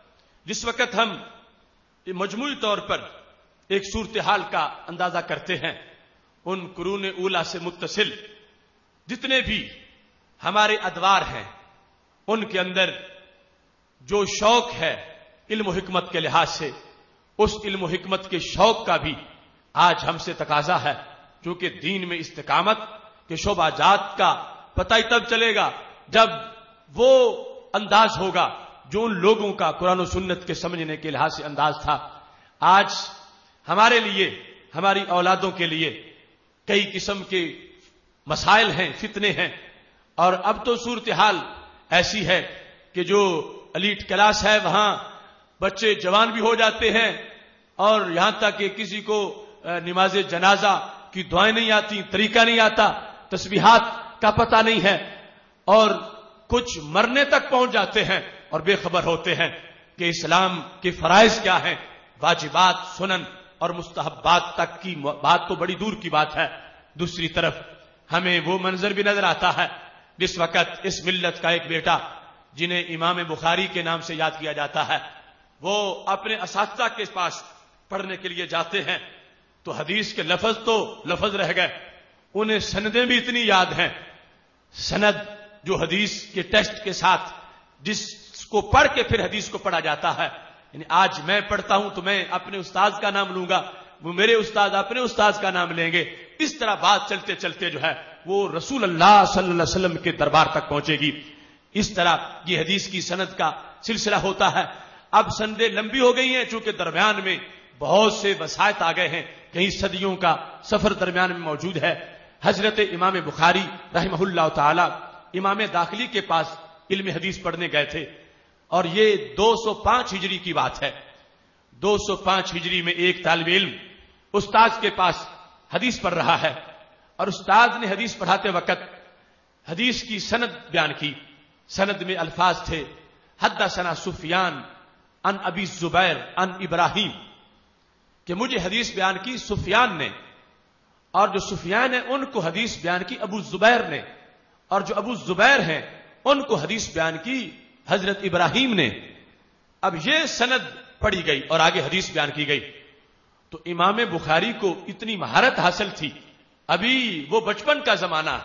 جس وقت ہم مجموعی طور پر ایک صورتحال کا اندازہ کرتے ہیں، ان قرون اولا سے متصل جتنے بھی ہمارے ادوار ہیں، ان کے اندر جو شوق ہے علم و حکمت کے لحاظ سے، اس علم و حکمت کے شوق کا بھی آج ہم سے تقاضا ہے، کیونکہ دین میں استقامت کے شعبہ جات کا پتہ ہی تب چلے گا جب وہ انداز ہوگا جو ان لوگوں کا قرآن و سنت کے سمجھنے کے لحاظ سے انداز تھا۔ آج ہمارے لیے، ہماری اولادوں کے لیے کئی قسم کے مسائل ہیں، فتنے ہیں، اور اب تو صورتحال ایسی ہے کہ جو ایلیٹ کلاس ہے وہاں بچے جوان بھی ہو جاتے ہیں، اور یہاں تک کہ کسی کو نماز جنازہ کی دعائیں نہیں آتی، طریقہ نہیں آتا، تسبیحات کا پتہ نہیں ہے، اور کچھ مرنے تک پہنچ جاتے ہیں اور بے خبر ہوتے ہیں کہ اسلام کے فرائض کیا ہیں، واجبات، سنن اور مستحبات تک کی بات تو بڑی دور کی بات ہے۔ دوسری طرف ہمیں وہ منظر بھی نظر آتا ہے جس وقت اس ملت کا ایک بیٹا جنہیں امام بخاری کے نام سے یاد کیا جاتا ہے، وہ اپنے اساتذہ کے پاس پڑھنے کے لیے جاتے ہیں تو حدیث کے لفظ تو لفظ رہ گئے، انہیں سندیں بھی اتنی یاد ہیں، سند جو حدیث کے ٹیسٹ کے ساتھ جس کو پڑھ کے پھر حدیث کو پڑھا جاتا ہے، یعنی آج میں پڑھتا ہوں تو میں اپنے استاد کا نام لوں گا، وہ میرے استاد اپنے استاد کا نام لیں گے، اس طرح بات چلتے چلتے جو ہے وہ رسول اللہ صلی اللہ علیہ وسلم کے دربار تک پہنچے گی۔ اس طرح یہ حدیث کی سند کا سلسلہ ہوتا ہے۔ اب سندیں لمبی ہو گئی ہیں چونکہ درمیان میں بہت سے وسائط آ گئے ہیں، کئی صدیوں کا سفر درمیان میں موجود ہے۔ حضرت امام بخاری رحمہ اللہ تعالی امام داخلی کے پاس علم حدیث پڑھنے گئے تھے، اور یہ 205 ہجری کی بات ہے۔ 205 ہجری میں ایک طالب علم استاد کے پاس حدیث پڑھ رہا ہے، اور استاد نے حدیث پڑھاتے وقت حدیث کی سند بیان کی۔ سند میں الفاظ تھے حدثنا سفیان عن ابی الزبیر عن ابراہیم، کہ مجھے حدیث بیان کی سفیان نے، اور جو سفیان ہیں ان کو حدیث بیان کی ابو الزبیر نے، اور جو ابو الزبیر ہیں ان کو حدیث بیان کی حضرت ابراہیم نے۔ اب یہ سند پڑھی گئی اور آگے حدیث بیان کی گئی، تو امام بخاری کو اتنی مہارت حاصل تھی، ابھی وہ بچپن کا زمانہ،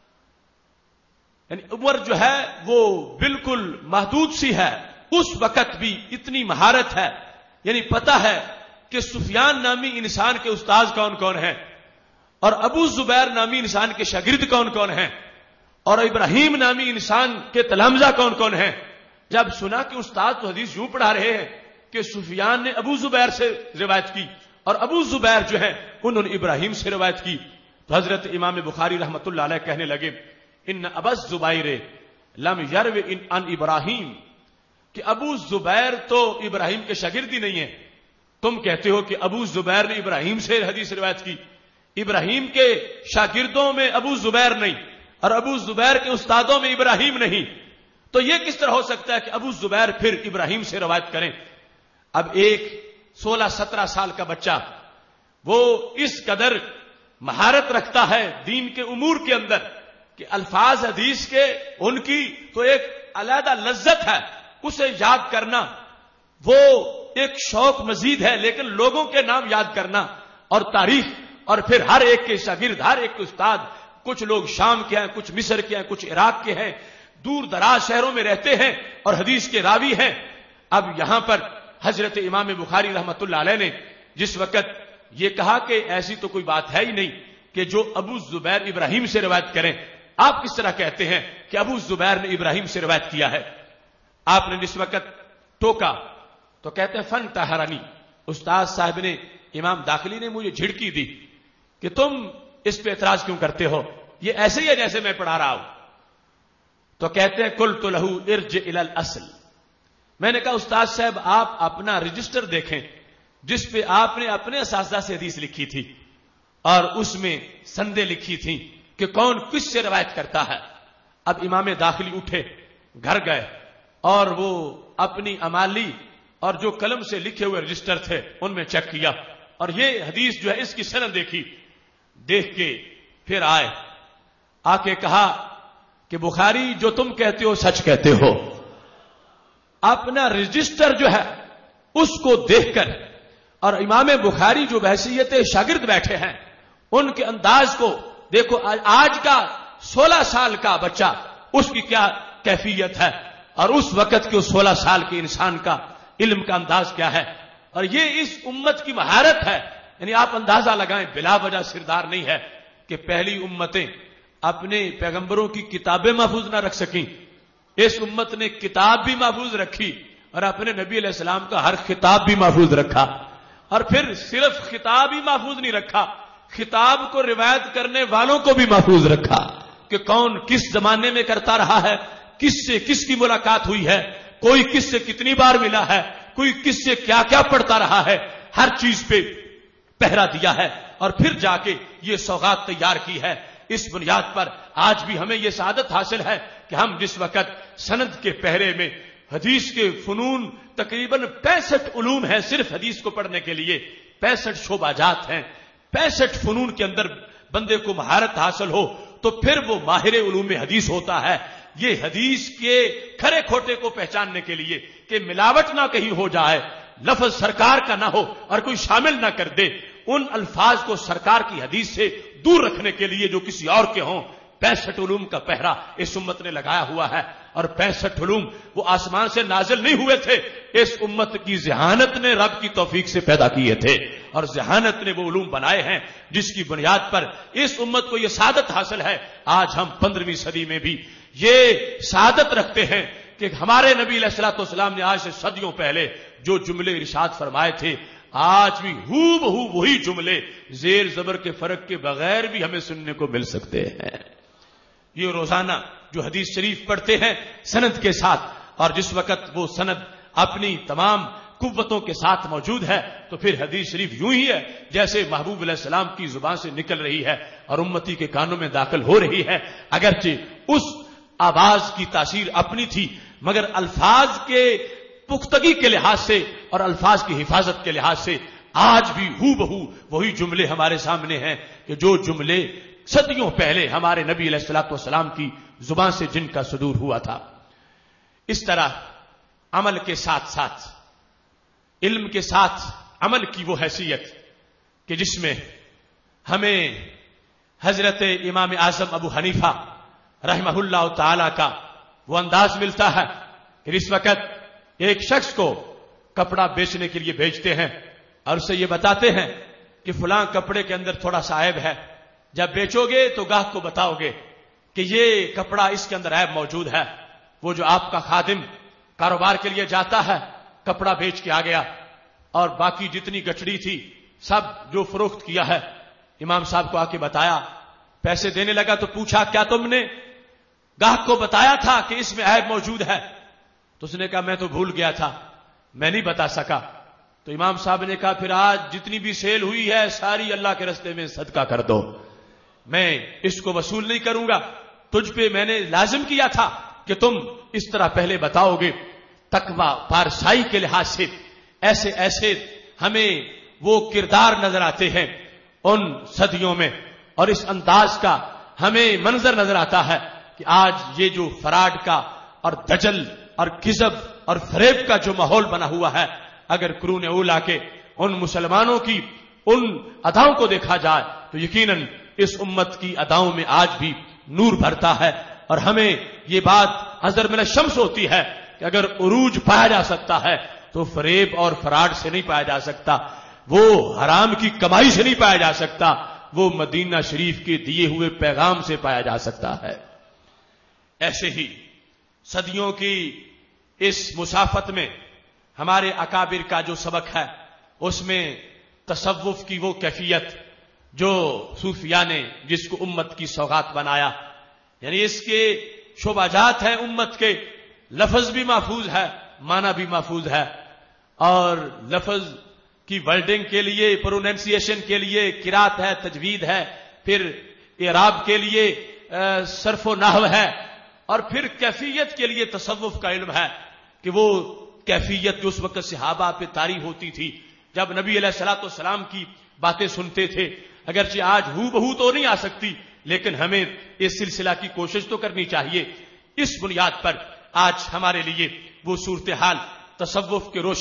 یعنی عمر جو ہے وہ بالکل محدود سی ہے، اس وقت بھی اتنی مہارت ہے، یعنی پتہ ہے کہ سفیان نامی انسان کے استاد کون کون ہیں، اور ابو زبیر نامی انسان کے شاگرد کون کون ہیں، اور ابراہیم نامی انسان کے تلامذہ کون کون ہیں۔ جب سنا کہ استاد تو حدیث یوں پڑھا رہے ہیں کہ سفیان نے ابو زبیر سے روایت کی اور ابو زبیر جو ہے انہوں نے ابراہیم سے روایت کی، تو حضرت امام بخاری رحمۃ اللہ علیہ کہنے لگے ان ابا الزبیر لم یرو عن ابراہیم، کہ ابو زبیر تو ابراہیم کے شاگرد ہی نہیں ہیں، تم کہتے ہو کہ ابو زبیر نے ابراہیم سے حدیث روایت کی، ابراہیم کے شاگردوں میں ابو زبیر نہیں اور ابو زبیر کے استادوں میں ابراہیم نہیں، تو یہ کس طرح ہو سکتا ہے کہ ابو زبیر پھر ابراہیم سے روایت کریں۔ اب ایک 16-17 سال کا بچہ وہ اس قدر مہارت رکھتا ہے دین کے امور کے اندر کہ الفاظ حدیث کے ان کی تو ایک علیحدہ لذت ہے، اسے یاد کرنا وہ ایک شوق مزید ہے، لیکن لوگوں کے نام یاد کرنا اور تاریخ، اور پھر ہر ایک کے شاگرد، ہر ایک کے استاد، کچھ لوگ شام کے ہیں، کچھ مصر کے ہیں، کچھ عراق کے ہیں، دور دراز شہروں میں رہتے ہیں اور حدیث کے راوی ہیں۔ اب یہاں پر حضرت امام بخاری رحمۃ اللہ علیہ نے جس وقت یہ کہا کہ ایسی تو کوئی بات ہے ہی نہیں کہ جو ابو زبیر ابراہیم سے روایت کریں، آپ کس طرح کہتے ہیں کہ ابو زبیر نے ابراہیم سے روایت کیا ہے؟ آپ نے جس وقت ٹوکا تو کہتے ہیں فن تہرانی، استاد صاحب نے، امام داخلی نے مجھے جھڑکی دی کہ تم اس پہ اعتراض کیوں کرتے ہو، یہ ایسے ہی ہے جیسے میں پڑھا رہا ہوں۔ تو کہتے ہیں قلت لہ ارجع الی الاصل، میں نے کہا استاد صاحب آپ اپنا رجسٹر دیکھیں جس پہ آپ نے اپنے اساتذہ سے حدیث لکھی تھی اور اس میں سندیں لکھی تھیں کہ کون کس سے روایت کرتا ہے۔ اب امام داخلی اٹھے، گھر گئے اور وہ اپنی امالی اور جو قلم سے لکھے ہوئے رجسٹر تھے ان میں چیک کیا، اور یہ حدیث جو ہے اس کی سند دیکھی، دیکھ کے پھر آئے، آ کے کہا کہ بخاری جو تم کہتے ہو سچ کہتے ہو، اپنا رجسٹر جو ہے اس کو دیکھ کر اور امام بخاری جو بحیثیت شاگرد بیٹھے ہیں ان کے انداز کو دیکھو. آج کا 16 سال کا بچہ اس کی کیا کیفیت ہے اور اس وقت کے 16 سال کے انسان کا علم کا انداز کیا ہے. اور یہ اس امت کی مہارت ہے. یعنی آپ اندازہ لگائیں, بلا وجہ سردار نہیں ہے کہ پہلی امتیں اپنے پیغمبروں کی کتابیں محفوظ نہ رکھ سکیں. اس امت نے کتاب بھی محفوظ رکھی اور اپنے نبی علیہ السلام کا ہر خطاب بھی محفوظ رکھا. اور پھر صرف خطاب ہی محفوظ نہیں رکھا, خطاب کو روایت کرنے والوں کو بھی محفوظ رکھا کہ کون کس زمانے میں کرتا رہا ہے, کس سے کس کی ملاقات ہوئی ہے, کوئی کس سے کتنی بار ملا ہے, کوئی کس سے کیا کیا پڑھتا رہا ہے. ہر چیز پہ پہرا دیا ہے اور پھر جا کے یہ سوغات تیار کی ہے. اس بنیاد پر آج بھی ہمیں یہ سعادت حاصل ہے کہ ہم جس وقت سند کے پہرے میں حدیث کے فنون تقریباً 65 علوم ہیں صرف حدیث کو پڑھنے کے لیے, 65 شعبہ جات ہیں, 65 فنون کے اندر بندے کو مہارت حاصل ہو تو پھر وہ ماہر علوم حدیث ہوتا ہے. یہ حدیث کے کھرے کھوٹے کو پہچاننے کے لیے کہ ملاوٹ نہ کہیں ہو جائے, لفظ سرکار کا نہ ہو اور کوئی شامل نہ کر دے, ان الفاظ کو سرکار کی حدیث سے دور رکھنے کے لیے جو کسی اور کے ہوں. 65 علوم کا پہرا اس امت نے لگایا ہوا ہے اور 65 علوم وہ آسمان سے نازل نہیں ہوئے تھے, اس امت کی ذہانت نے رب کی توفیق سے پیدا کیے تھے اور ذہانت نے وہ علوم بنائے ہیں جس کی بنیاد پر اس امت کو یہ سعادت حاصل ہے. آج ہم 15ویں صدی میں بھی یہ سعادت رکھتے ہیں کہ ہمارے نبی علیہ الصلوۃ والسلام نے آج سے صدیوں پہلے جو جملے ارشاد فرمائے تھے آج بھی ہو بہو وہی جملے زیر زبر کے فرق کے بغیر بھی ہمیں سننے کو مل سکتے ہیں. یہ روزانہ جو حدیث شریف پڑھتے ہیں سند کے ساتھ, اور جس وقت وہ سند اپنی تمام قوتوں کے ساتھ موجود ہے تو پھر حدیث شریف یوں ہی ہے جیسے محبوب علیہ السلام کی زبان سے نکل رہی ہے اور امتی کے کانوں میں داخل ہو رہی ہے. اگرچہ اس آواز کی تاثیر اپنی تھی مگر الفاظ کے پختگی کے لحاظ سے اور الفاظ کی حفاظت کے لحاظ سے آج بھی ہو بہو وہی جملے ہمارے سامنے ہیں کہ جو جملے صدیوں پہلے ہمارے نبی علیہ الصلوۃ والسلام کی زبان سے جن کا صدور ہوا تھا. اس طرح عمل کے ساتھ ساتھ علم کے ساتھ عمل کی وہ حیثیت کہ جس میں ہمیں حضرت امام اعظم ابو حنیفہ رحمہ اللہ تعالی کا وہ انداز ملتا ہے کہ اس وقت ایک شخص کو کپڑا بیچنے کے لیے بھیجتے ہیں اور اسے یہ بتاتے ہیں کہ فلاں کپڑے کے اندر تھوڑا سا عیب ہے, جب بیچو گے تو گاہک کو بتاؤ گے کہ یہ کپڑا اس کے اندر عیب موجود ہے. وہ جو آپ کا خادم کاروبار کے لیے جاتا ہے کپڑا بیچ کے آ گیا اور باقی جتنی گچڑی تھی سب جو فروخت کیا ہے امام صاحب کو آ کے بتایا, پیسے دینے لگا تو پوچھا کیا تم نے گاہک کو بتایا تھا کہ اس میں عیب موجود ہے؟ تو اس نے کہا میں تو بھول گیا تھا, میں نہیں بتا سکا. تو امام صاحب نے کہا پھر آج جتنی بھی سیل ہوئی ہے ساری اللہ کے راستے میں صدقہ کر دو, میں اس کو وصول نہیں کروں گا, تجھ پہ میں نے لازم کیا تھا کہ تم اس طرح پہلے بتاؤ گے. تقویٰ پارسائی کے لحاظ سے ایسے ایسے ہمیں وہ کردار نظر آتے ہیں ان صدیوں میں, اور اس انداز کا ہمیں منظر نظر آتا ہے کہ آج یہ جو فراڈ کا اور دجل اور کذب اور فریب کا جو ماحول بنا ہوا ہے, اگر قرون اولیٰ کے ان مسلمانوں کی ان اداؤں کو دیکھا جائے تو یقیناً اس امت کی اداؤں میں آج بھی نور بھرتا ہے. اور ہمیں یہ بات حذر من الشمس ہوتی ہے کہ اگر عروج پایا جا سکتا ہے تو فریب اور فراڈ سے نہیں پایا جا سکتا, وہ حرام کی کمائی سے نہیں پایا جا سکتا, وہ مدینہ شریف کے دیے ہوئے پیغام سے پایا جا سکتا ہے. ایسے ہی صدیوں کی اس مسافت میں ہمارے اکابر کا جو سبق ہے اس میں تصوف کی وہ کیفیت جو صوفیاء نے جس کو امت کی سوغات بنایا, یعنی اس کے شعبہ جات ہیں امت کے, لفظ بھی محفوظ ہے معنی بھی محفوظ ہے, اور لفظ کی ورڈنگ کے لیے پروننسیشن کے لیے قرات ہے, تجوید ہے, پھر اعراب کے لیے صرف و نحو ہے, اور پھر کیفیت کے لیے تصوف کا علم ہے کہ وہ کیفیت جو اس وقت صحابہ پہ طاری ہوتی تھی جب نبی علیہ الصلوۃ والسلام کی باتیں سنتے تھے. اگرچہ آج ہو بہو تو نہیں آ سکتی لیکن ہمیں اس سلسلہ کی کوشش تو کرنی چاہیے. اس بنیاد پر آج ہمارے لیے وہ صورتحال تصوف کے روشن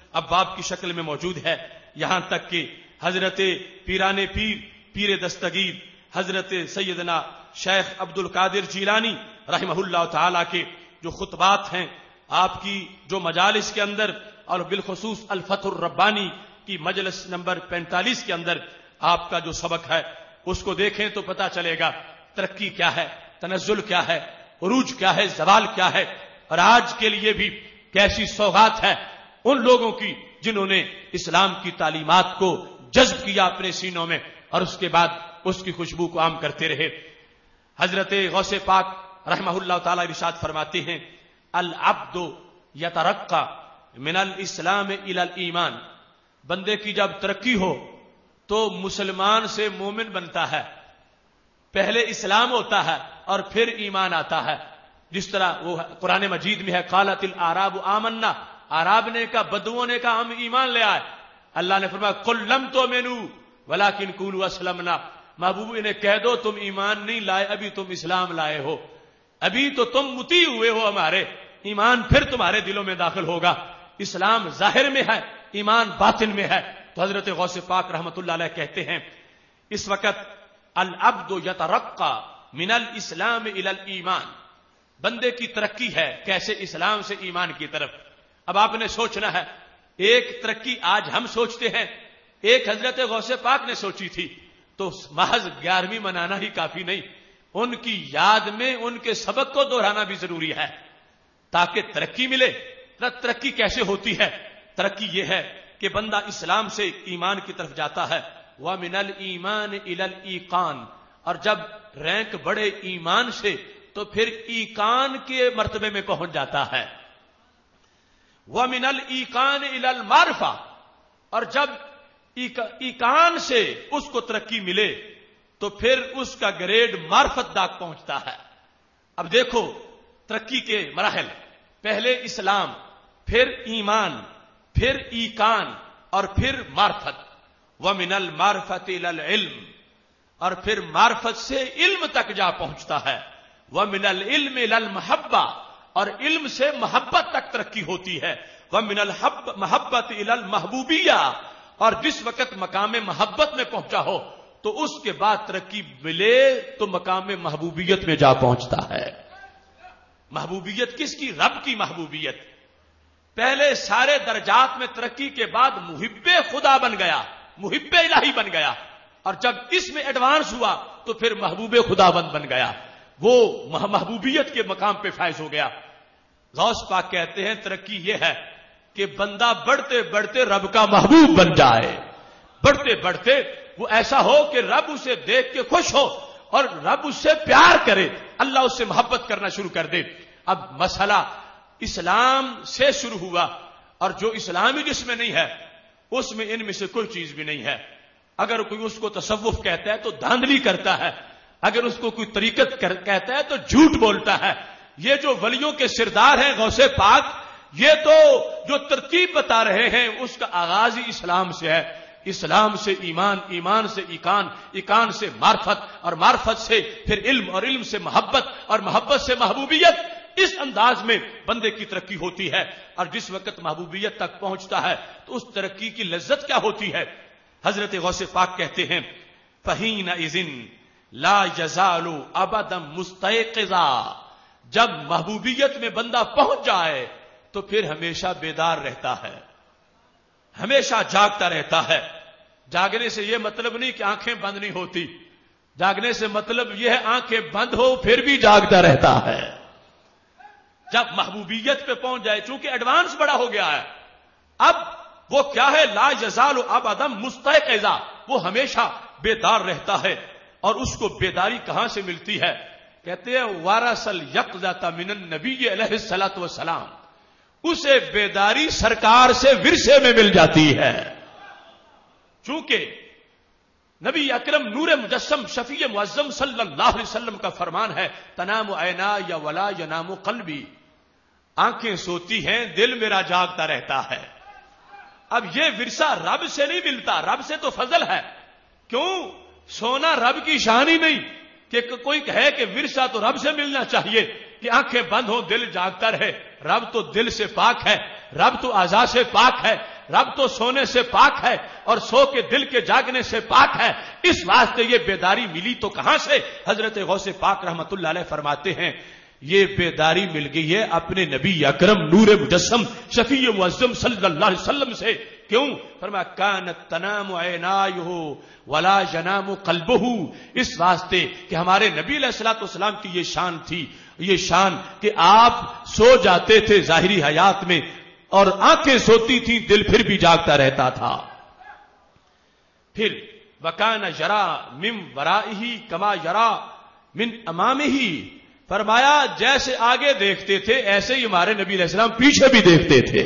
ابواب کی شکل میں موجود ہے، یہاں تک کہ حضرت پیران پیر دستگیر حضرت سیدنا شیخ عبد القادر جیلانی رحمہ اللہ تعالی کے جو خطبات ہیں آپ کی جو مجالس کے اندر، اور بالخصوص الفتح الربانی کی مجلس نمبر 45 کے اندر آپ کا جو سبق ہے اس کو دیکھیں تو پتا چلے گا ترقی کیا ہے، تنزل کیا ہے، عروج کیا ہے، زوال کیا ہے، اور آج کے لیے بھی کیسی سوغات ہے ان لوگوں کی جنہوں نے اسلام کی تعلیمات کو جذب کیا اپنے سینوں میں اور اس کے بعد اس کی خوشبو کو عام کرتے رہے۔ حضرت غوث پاک رحمہ اللہ تعالی ارشاد فرماتے ہیں العبد یترقى من الاسلام الى الایمان، بندے کی جب ترقی ہو تو مسلمان سے مومن بنتا ہے، پہلے اسلام ہوتا ہے اور پھر ایمان آتا ہے، جس طرح وہ قرآن مجید میں ہے قالت الاعراب آمنا، اعراب نے کہا، بدوؤں نے کہا ہم ایمان لے آئے، اللہ نے فرمایا قل لم تؤمنوا ولکن قولوا اسلمنا، محبوب انہیں کہہ دو تم ایمان نہیں لائے، ابھی تم اسلام لائے ہو، ابھی تو تم مطیع ہوئے ہو ہمارے، ایمان پھر تمہارے دلوں میں داخل ہوگا۔ اسلام ظاہر میں ہے، ایمان باطن میں ہے۔ تو حضرت غوث پاک رحمت اللہ علیہ کہتے ہیں اس وقت العبد یترقى من الاسلام الى الایمان، بندے کی ترقی ہے کیسے، اسلام سے ایمان کی طرف۔ اب آپ نے سوچنا ہے، ایک ترقی آج ہم سوچتے ہیں، ایک حضرت غوث پاک نے سوچی تھی، تو محض 11ویں منانا ہی کافی نہیں، ان کی یاد میں ان کے سبق کو دہرانا بھی ضروری ہے تاکہ ترقی ملے۔ ترقی کیسے ہوتی ہے؟ ترقی یہ ہے کہ بندہ اسلام سے ایمان کی طرف جاتا ہے، وَمِنَ الْإِيمَانِ إِلَى الْإِيقَانِ، اور جب رینک بڑھے ایمان سے تو پھر ایقان کے مرتبے میں پہنچ جاتا ہے، وَمِنَ الْإِيقَانِ إِلَى الْمَعْرِفَةِ، اور جب ایقان سے اس کو ترقی ملے تو پھر اس کا گریڈ معرفت تک پہنچتا ہے۔ اب دیکھو ترقی کے مراحل، پہلے اسلام، پھر ایمان، پھر ایقان اور پھر معرفت، وَمِنَ الْمَعْرِفَةِ إِلَى الْعِلْمِ، اور پھر معرفت سے علم تک جا پہنچتا ہے، وَمِنَ الْعِلْمِ إِلَى الْمَحَبَّةِ، اور علم سے محبت تک ترقی ہوتی ہے، وَمِنَ الْمَحَبَّةِ إِلَى الْمَحْبُوبِيَّةِ، اور جس وقت مقام محبت میں پہنچا ہو تو اس کے بعد ترقی ملے تو مقام محبوبیت میں جا پہنچتا ہے۔ محبوبیت کس کی؟ رب کی محبوبیت۔ پہلے سارے درجات میں ترقی کے بعد محب خدا بن گیا، محب الہی بن گیا، اور جب اس میں ایڈوانس ہوا تو پھر محبوب خدا بن گیا، وہ محبوبیت کے مقام پہ فائز ہو گیا۔ غوث پاک کہتے ہیں ترقی یہ ہے کہ بندہ بڑھتے بڑھتے رب کا محبوب بن جائے، بڑھتے بڑھتے وہ ایسا ہو کہ رب اسے دیکھ کے خوش ہو اور رب اس سے پیار کرے، اللہ اس سے محبت کرنا شروع کر دے۔ اب مسئلہ اسلام سے شروع ہوا، اور جو اسلامی جس میں نہیں ہے اس میں ان میں سے کوئی چیز بھی نہیں ہے۔ اگر کوئی اس کو تصوف کہتا ہے تو دھاندلی کرتا ہے، اگر اس کو کوئی طریقت کہتا ہے تو جھوٹ بولتا ہے۔ یہ جو ولیوں کے سردار ہیں غوث پاک، یہ تو جو ترتیب بتا رہے ہیں اس کا آغاز ہی اسلام سے ہے، اسلام سے ایمان، ایمان سے ایقان، ایقان سے معرفت، اور معرفت سے پھر علم، اور علم سے محبت، اور محبت سے محبوبیت۔ اس انداز میں بندے کی ترقی ہوتی ہے، اور جس وقت محبوبیت تک پہنچتا ہے تو اس ترقی کی لذت کیا ہوتی ہے؟ حضرت غوث پاک کہتے ہیں فَحِينَئِذٍ لَا يَزَالُ أَبَدًا مُسْتَيْقِظًا، جب محبوبیت میں بندہ پہنچ جائے تو پھر ہمیشہ بیدار رہتا ہے، ہمیشہ جاگتا رہتا ہے۔ جاگنے سے یہ مطلب نہیں کہ آنکھیں بند نہیں ہوتی، جاگنے سے مطلب یہ ہے آنکھیں بند ہو پھر بھی جاگتا رہتا ہے۔ جب محبوبیت پہ پہنچ جائے، چونکہ ایڈوانس بڑا ہو گیا ہے، اب وہ کیا ہے؟ لا یزال ابدا مستيقظا، وہ ہمیشہ بیدار رہتا ہے۔ اور اس کو بیداری کہاں سے ملتی ہے؟ کہتے ہیں وارث الیقظۃ من النبی علیہ الصلوۃ والسلام، اسے بیداری سرکار سے ورثے میں مل جاتی ہے۔ چونکہ نبی اکرم نور مجسم شفیع معظم صلی اللہ علیہ وسلم کا فرمان ہے تنام عینایا ولا ینام قلبی، آنکھیں سوتی ہیں دل میرا جاگتا رہتا ہے۔ اب یہ ورثہ رب سے نہیں ملتا، رب سے تو فضل ہے، کیوں؟ سونا رب کی شان ہی نہیں کہ کوئی کہے کہ ورثہ تو رب سے ملنا چاہیے کہ آنکھیں بند ہوں دل جاگتا رہے۔ رب تو دل سے پاک ہے، رب تو اعضاء سے پاک ہے، رب تو سونے سے پاک ہے اور سو کے دل کے جاگنے سے پاک ہے، اس واسطے یہ بیداری ملی تو کہاں سے؟ حضرت غوث پاک رحمت اللہ علیہ فرماتے ہیں یہ بیداری مل گئی ہے اپنے نبی اکرم نور مجسم شفیع معظم صلی اللہ علیہ وسلم سے۔ کیوں؟ فرمایا کانت تنام عینایہ ولا ینام قلبہ، اس واسطے کہ ہمارے نبی علیہ الصلوۃ والسلام کی یہ شان تھی، یہ شان کہ آپ سو جاتے تھے ظاہری حیات میں اور آنکھیں سوتی تھیں، دل پھر بھی جاگتا رہتا تھا۔ پھر وکان یرا من ورائہ کما یرا من امامہ، فرمایا جیسے آگے دیکھتے تھے ایسے ہی ہمارے نبی علیہ السلام پیچھے بھی دیکھتے تھے،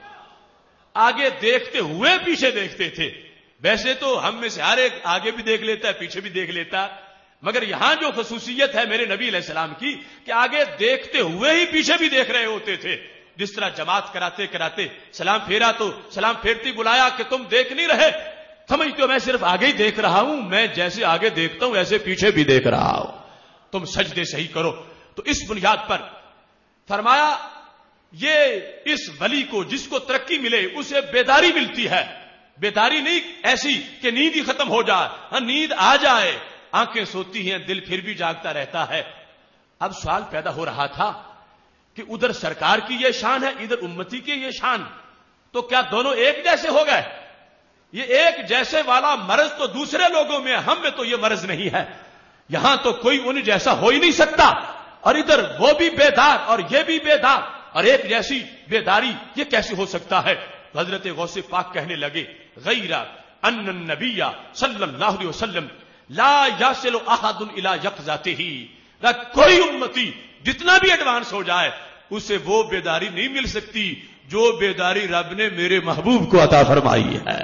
آگے دیکھتے ہوئے پیچھے دیکھتے تھے۔ ویسے تو ہم میں سے ہر ایک آگے بھی دیکھ لیتا ہے پیچھے بھی دیکھ لیتا ہے، مگر یہاں جو خصوصیت ہے میرے نبی علیہ السلام کی کہ آگے دیکھتے ہوئے ہی پیچھے بھی دیکھ رہے ہوتے تھے۔ جس طرح جماعت کراتے کراتے سلام پھیرا تو سلام پھیرتی بلایا کہ تم دیکھ نہیں رہے، سمجھتے ہو میں صرف آگے ہی دیکھ رہا ہوں، میں جیسے آگے دیکھتا ہوں ایسے پیچھے بھی دیکھ رہا ہوں، تم سجدے صحیح کرو۔ تو اس بنیاد پر فرمایا یہ اس ولی کو جس کو ترقی ملے اسے بیداری ملتی ہے، بیداری نہیں ایسی کہ نیند ہی ختم ہو جائے، ہاں نیند آ جائے، آنکھیں سوتی ہیں دل پھر بھی جاگتا رہتا ہے۔ اب سوال پیدا ہو رہا تھا کہ ادھر سرکار کی یہ شان ہے ادھر امتی کی یہ شان، تو کیا دونوں ایک جیسے ہو گئے؟ یہ ایک جیسے والا مرض تو دوسرے لوگوں میں، ہم میں تو یہ مرض نہیں ہے، یہاں تو کوئی ان جیسا ہو ہی نہیں سکتا، اور ادھر وہ بھی بیدار اور یہ بھی بیدار اور ایک جیسی بیداری، یہ کیسے ہو سکتا ہے؟ حضرت غوث پاک کہنے لگے غیر ان النبی صلی اللہ علیہ وسلم لا یصل احد الی یقظتہ، کوئی امتی جتنا بھی ایڈوانس ہو جائے اسے وہ بیداری نہیں مل سکتی جو بیداری رب نے میرے محبوب کو عطا فرمائی ہے۔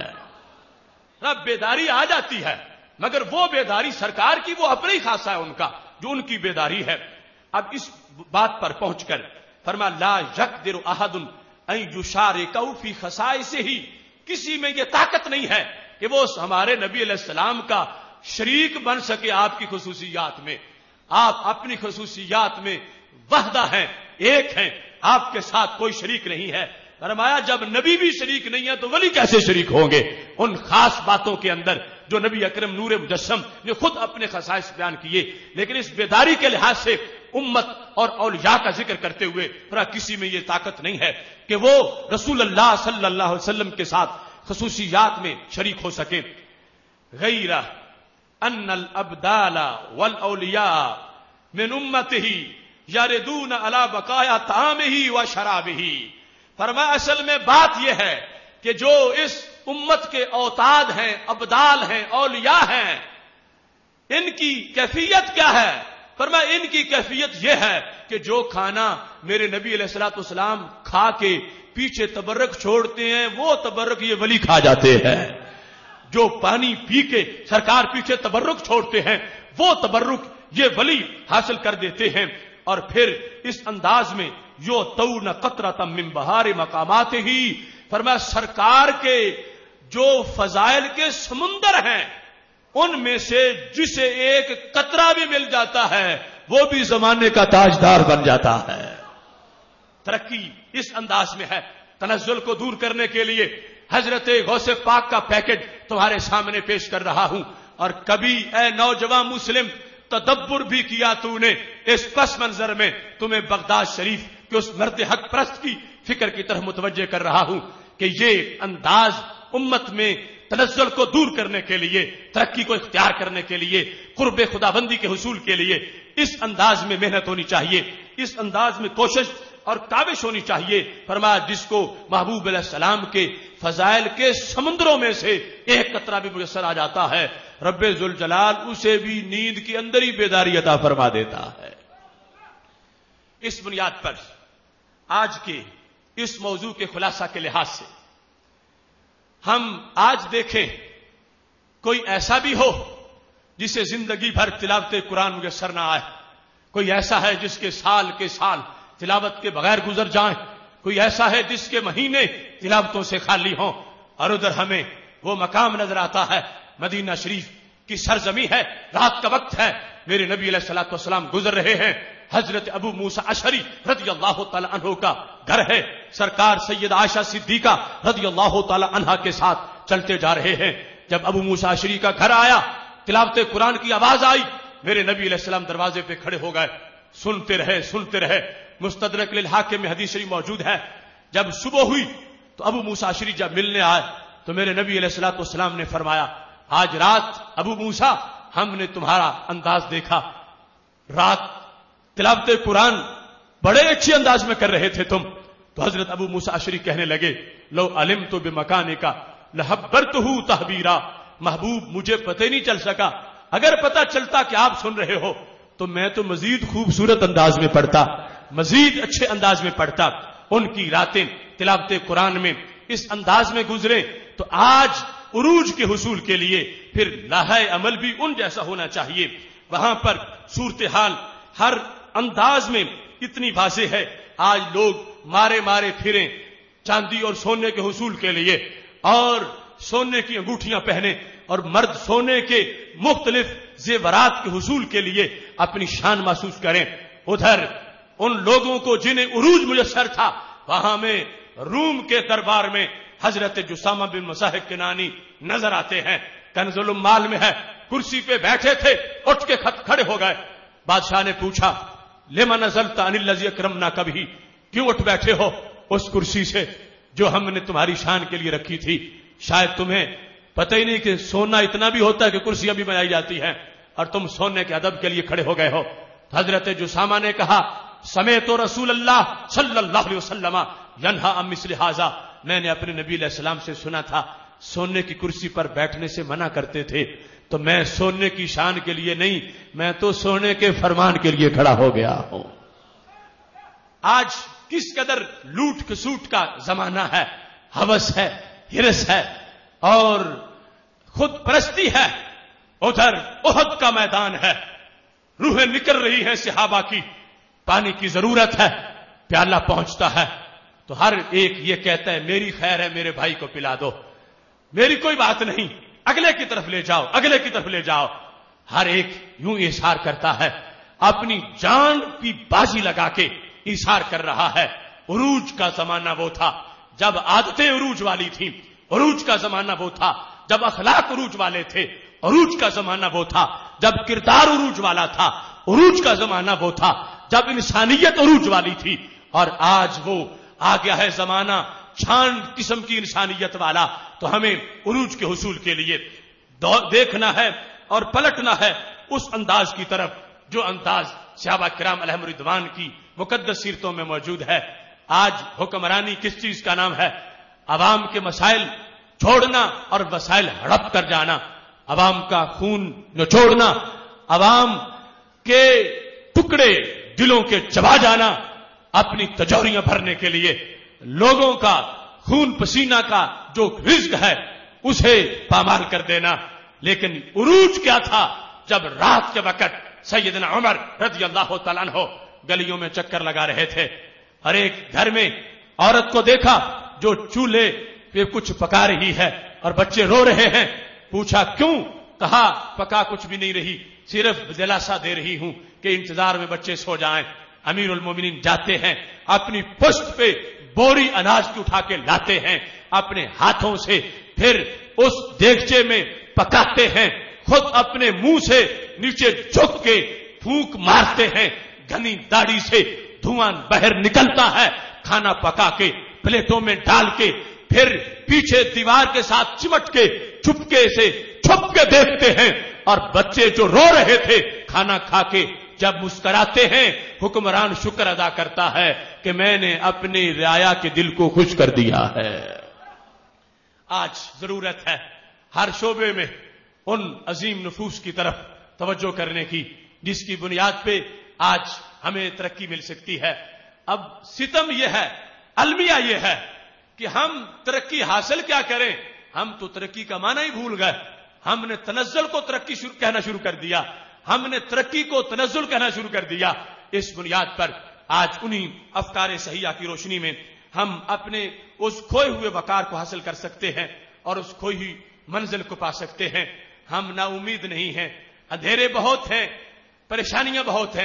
رب بیداری آ جاتی ہے مگر وہ بیداری سرکار کی وہ اپنے ہی خاصہ ہے ان کا، جو ان کی بیداری ہے۔ اب اس بات پر پہنچ کر فرما لا یقدر احد ان یشارکہ فی خصائصہ، کسی میں یہ طاقت نہیں ہے کہ وہ ہمارے نبی علیہ السلام کا شریک بن سکے آپ کی خصوصیات میں۔ آپ اپنی خصوصیات میں وحدہ ہیں، ایک ہیں، آپ کے ساتھ کوئی شریک نہیں ہے۔ فرمایا جب نبی بھی شریک نہیں ہے تو ولی کیسے شریک ہوں گے ان خاص باتوں کے اندر جو نبی اکرم نور مجسم نے خود اپنے خصائص بیان کیے۔ لیکن اس بیداری کے لحاظ سے امت اور اولیاء کا ذکر کرتے ہوئے پھر کسی میں یہ طاقت نہیں ہے کہ وہ رسول اللہ صلی اللہ علیہ وسلم کے ساتھ خصوصیات میں شریک ہو سکے۔ غیر ان الابدال والاولیاء من امته یردون علی بقایا طعامه و شرابه، فرمایا اصل میں بات یہ ہے کہ جو اس امت کے اوتاد ہیں، ابدال ہیں، اولیاء ہیں، ان کی کیفیت کیا ہے؟ فرمایا ان کی کیفیت یہ ہے کہ جو کھانا میرے نبی علیہ الصلوۃ والسلام کھا کے پیچھے تبرک چھوڑتے ہیں وہ تبرک یہ ولی کھا جاتے ہیں، جو پانی پی کے سرکار پیچھے تبرک چھوڑتے ہیں وہ تبرک یہ ولی حاصل کر دیتے ہیں۔ اور پھر اس انداز میں یو تون قطرۃ من بہار مقامات ہی، فرمایا سرکار کے جو فضائل کے سمندر ہیں ان میں سے جسے ایک قطرہ بھی مل جاتا ہے وہ بھی زمانے کا تاجدار بن جاتا ہے۔ ترقی اس انداز میں ہے۔ تنزل کو دور کرنے کے لیے حضرت غوث پاک کا پیکج تمہارے سامنے پیش کر رہا ہوں، اور کبھی اے نوجوان مسلم تدبر بھی کیا تو نے اس پس منظر میں؟ تمہیں بغداد شریف کے اس مرد حق پرست کی فکر کی طرف متوجہ کر رہا ہوں کہ یہ انداز امت میں تنزل کو دور کرنے کے لیے، ترقی کو اختیار کرنے کے لیے، قرب خداوندی کے حصول کے لیے اس انداز میں محنت ہونی چاہیے، اس انداز میں کوشش اور کاوش ہونی چاہیے۔ فرمایا جس کو محبوب علیہ السلام کے فضائل کے سمندروں میں سے ایک قطرہ بھی میسر آ جاتا ہے رب ذوالجلال اسے بھی نیند کے اندر ہی بیداری عطا فرما دیتا ہے۔ اس بنیاد پر آج کے اس موضوع کے خلاصہ کے لحاظ سے ہم آج دیکھیں کوئی ایسا بھی ہو جسے زندگی بھر تلاوت قرآن میسر نہ آئے، کوئی ایسا ہے جس کے سال تلاوت کے بغیر گزر جائیں، کوئی ایسا ہے جس کے مہینے تلاوتوں سے خالی ہوں، اور ادھر ہمیں وہ مقام نظر آتا ہے مدینہ شریف کی سرزمین ہے، رات کا وقت ہے، میرے نبی علیہ الصلوۃ والسلام گزر رہے ہیں، حضرت ابو موسیٰ اشعری رضی اللہ تعالی عنہ کا گھر ہے. سرکار سید عائشہ صدیقہ رضی اللہ تعالی عنہا کے ساتھ چلتے جا رہے ہیں. جب ابو موسیٰ اشعری کا گھر آیا, تلاوت قرآن کی آواز آئی, میرے نبی علیہ السلام دروازے پہ کھڑے ہو گئے. سنتے رہے. مستدرک للحاکم میں حدیث شریف موجود ہے. جب صبح ہوئی تو ابو موسیٰ اشعری جب ملنے آئے تو میرے نبی علیہ الصلوۃ والسلام نے فرمایا, آج رات ابو موسیٰ ہم نے تمہارا انداز دیکھا, رات تلاوت قرآن بڑے اچھے انداز میں کر رہے تھے تم. تو حضرت ابو موسیٰ اشعری کہنے لگے, لو علمت بمکانک لحبرتہ تحبیرا, محبوب مجھے پتہ نہیں چل سکا, اگر پتہ چلتا کہ آپ سن رہے ہو تو میں تو مزید خوبصورت انداز میں پڑھتا, مزید اچھے انداز میں پڑھتا. ان کی راتیں تلاوت قرآن میں اس انداز میں گزرے تو آج عروج کے حصول کے لیے پھر لاہے عمل بھی ان جیسا ہونا چاہیے. وہاں پر صورتحال ہر انداز میں اتنی واضح ہے. آج لوگ مارے پھریں چاندی اور سونے کے حصول کے لیے, اور سونے کی انگوٹھیاں پہنے, اور مرد سونے کے مختلف زیورات کے حصول کے لیے اپنی شان محسوس کریں. ادھر ان لوگوں کو جنہیں عروج میسر تھا, وہاں میں روم کے دربار میں حضرت جسامہ بن مصاحب کنانی نظر آتے ہیں. کنز الاموال میں ہے, کرسی پہ بیٹھے تھے, اٹھ کے کھڑے ہو گئے. بادشاہ نے پوچھا, لما نزلت عن الذی اکرمنا, کبھی کیوں اٹھ بیٹھے ہو اس کرسی سے جو ہم نے تمہاری شان کے لیے رکھی تھی؟ شاید تمہیں پتہ ہی نہیں کہ سونا اتنا بھی ہوتا ہے کہ کرسیاں بھی بنائی جاتی ہیں, اور تم سونے کے ادب کے لیے کھڑے ہو گئے ہو. حضرت جسامہ نے کہا, سمیت رسول اللہ صلی اللہ علیہ وسلم ینہا عن مثل ھذا, میں نے اپنے نبی علیہ السلام سے سنا تھا سونے کی کرسی پر بیٹھنے سے منع کرتے تھے, تو میں سونے کی شان کے لیے نہیں, میں تو سونے کے فرمان کے لیے کھڑا ہو گیا ہوں. آج کس قدر لوٹ کسوٹ کا زمانہ ہے, ہوس ہے, ہرس ہے اور خود پرستی ہے. ادھر احد کا میدان ہے, روحیں نکل رہی ہیں صحابہ کی, پانی کی ضرورت ہے, پیالہ پہنچتا ہے تو ہر ایک یہ کہتا ہے میری خیر ہے, میرے بھائی کو پلا دو, میری کوئی بات نہیں, اگلے کی طرف لے جاؤ, اگلے کی طرف لے جاؤ. ہر ایک یوں اظہار کرتا ہے, اپنی جان کی بازی لگا کے اظہار کر رہا ہے. عروج کا زمانہ وہ تھا جب عادتیں عروج والی تھیں, عروج کا زمانہ وہ تھا جب اخلاق عروج والے تھے, عروج کا زمانہ وہ تھا جب کردار عروج والا تھا, عروج کا زمانہ وہ تھا جب انسانیت عروج والی تھی. اور آج وہ آ گیا ہے زمانہ چھان قسم کی انسانیت والا. تو ہمیں عروج کے حصول کے لیے دیکھنا ہے اور پلٹنا ہے اس انداز کی طرف جو انداز صحابہ کرام علیہم رضوان کی مقدس سیرتوں میں موجود ہے. آج حکمرانی کس چیز کا نام ہے؟ عوام کے مسائل چھوڑنا اور وسائل ہڑپ کر جانا, عوام کا خون نچوڑنا, عوام کے ٹکڑے دلوں کے چبا جانا, اپنی تجوریاں بھرنے کے لیے لوگوں کا خون پسینہ کا جو رزق ہے اسے پامال کر دینا. لیکن عروج کیا تھا؟ جب رات کے وقت سیدنا عمر رضی اللہ تعالیٰ عنہ گلیوں میں چکر لگا رہے تھے, ہر ایک گھر میں عورت کو دیکھا جو چولہے پہ کچھ پکا رہی ہے اور بچے رو رہے ہیں. پوچھا کیوں؟ کہا پکا کچھ بھی نہیں رہی, صرف دلاسا دے رہی ہوں کہ انتظار میں بچے سو جائیں. امیر المومنین جاتے ہیں, اپنی پشت پہ بوری اناج کی اٹھا کے لاتے ہیں, اپنے ہاتھوں سے پھر اس دیگچے میں پکاتے ہیں, خود اپنے منہ سے نیچے جھک کے پھونک مارتے ہیں, گھنی داڑھی سے دھواں باہر نکلتا ہے, کھانا پکا کے پلیٹوں میں ڈال کے پھر پیچھے دیوار کے ساتھ چمٹ کے چپکے سے چھپ کے دیکھتے ہیں, اور بچے جو رو رہے تھے کھانا کھا کے جب مسکراتے ہیں, حکمران شکر ادا کرتا ہے کہ میں نے اپنی رعایا کے دل کو خوش کر دیا ہے. آج ضرورت ہے ہر شعبے میں ان عظیم نفوس کی طرف توجہ کرنے کی جس کی بنیاد پہ آج ہمیں ترقی مل سکتی ہے. اب ستم یہ ہے, المیہ یہ ہے کہ ہم ترقی حاصل کیا کریں, ہم تو ترقی کا معنی ہی بھول گئے. ہم نے تنزل کو ترقی کہنا شروع کر دیا, ہم نے ترقی کو تنزل کہنا شروع کر دیا. اس بنیاد پر آج انہی افکار صحیحہ کی روشنی میں ہم اپنے اس کھوئے ہوئے وقار کو حاصل کر سکتے ہیں اور اس کھوئی ہوئی منزل کو پا سکتے ہیں. ہم نا امید نہیں ہیں, اندھیرے بہت ہیں, پریشانیاں بہت ہیں,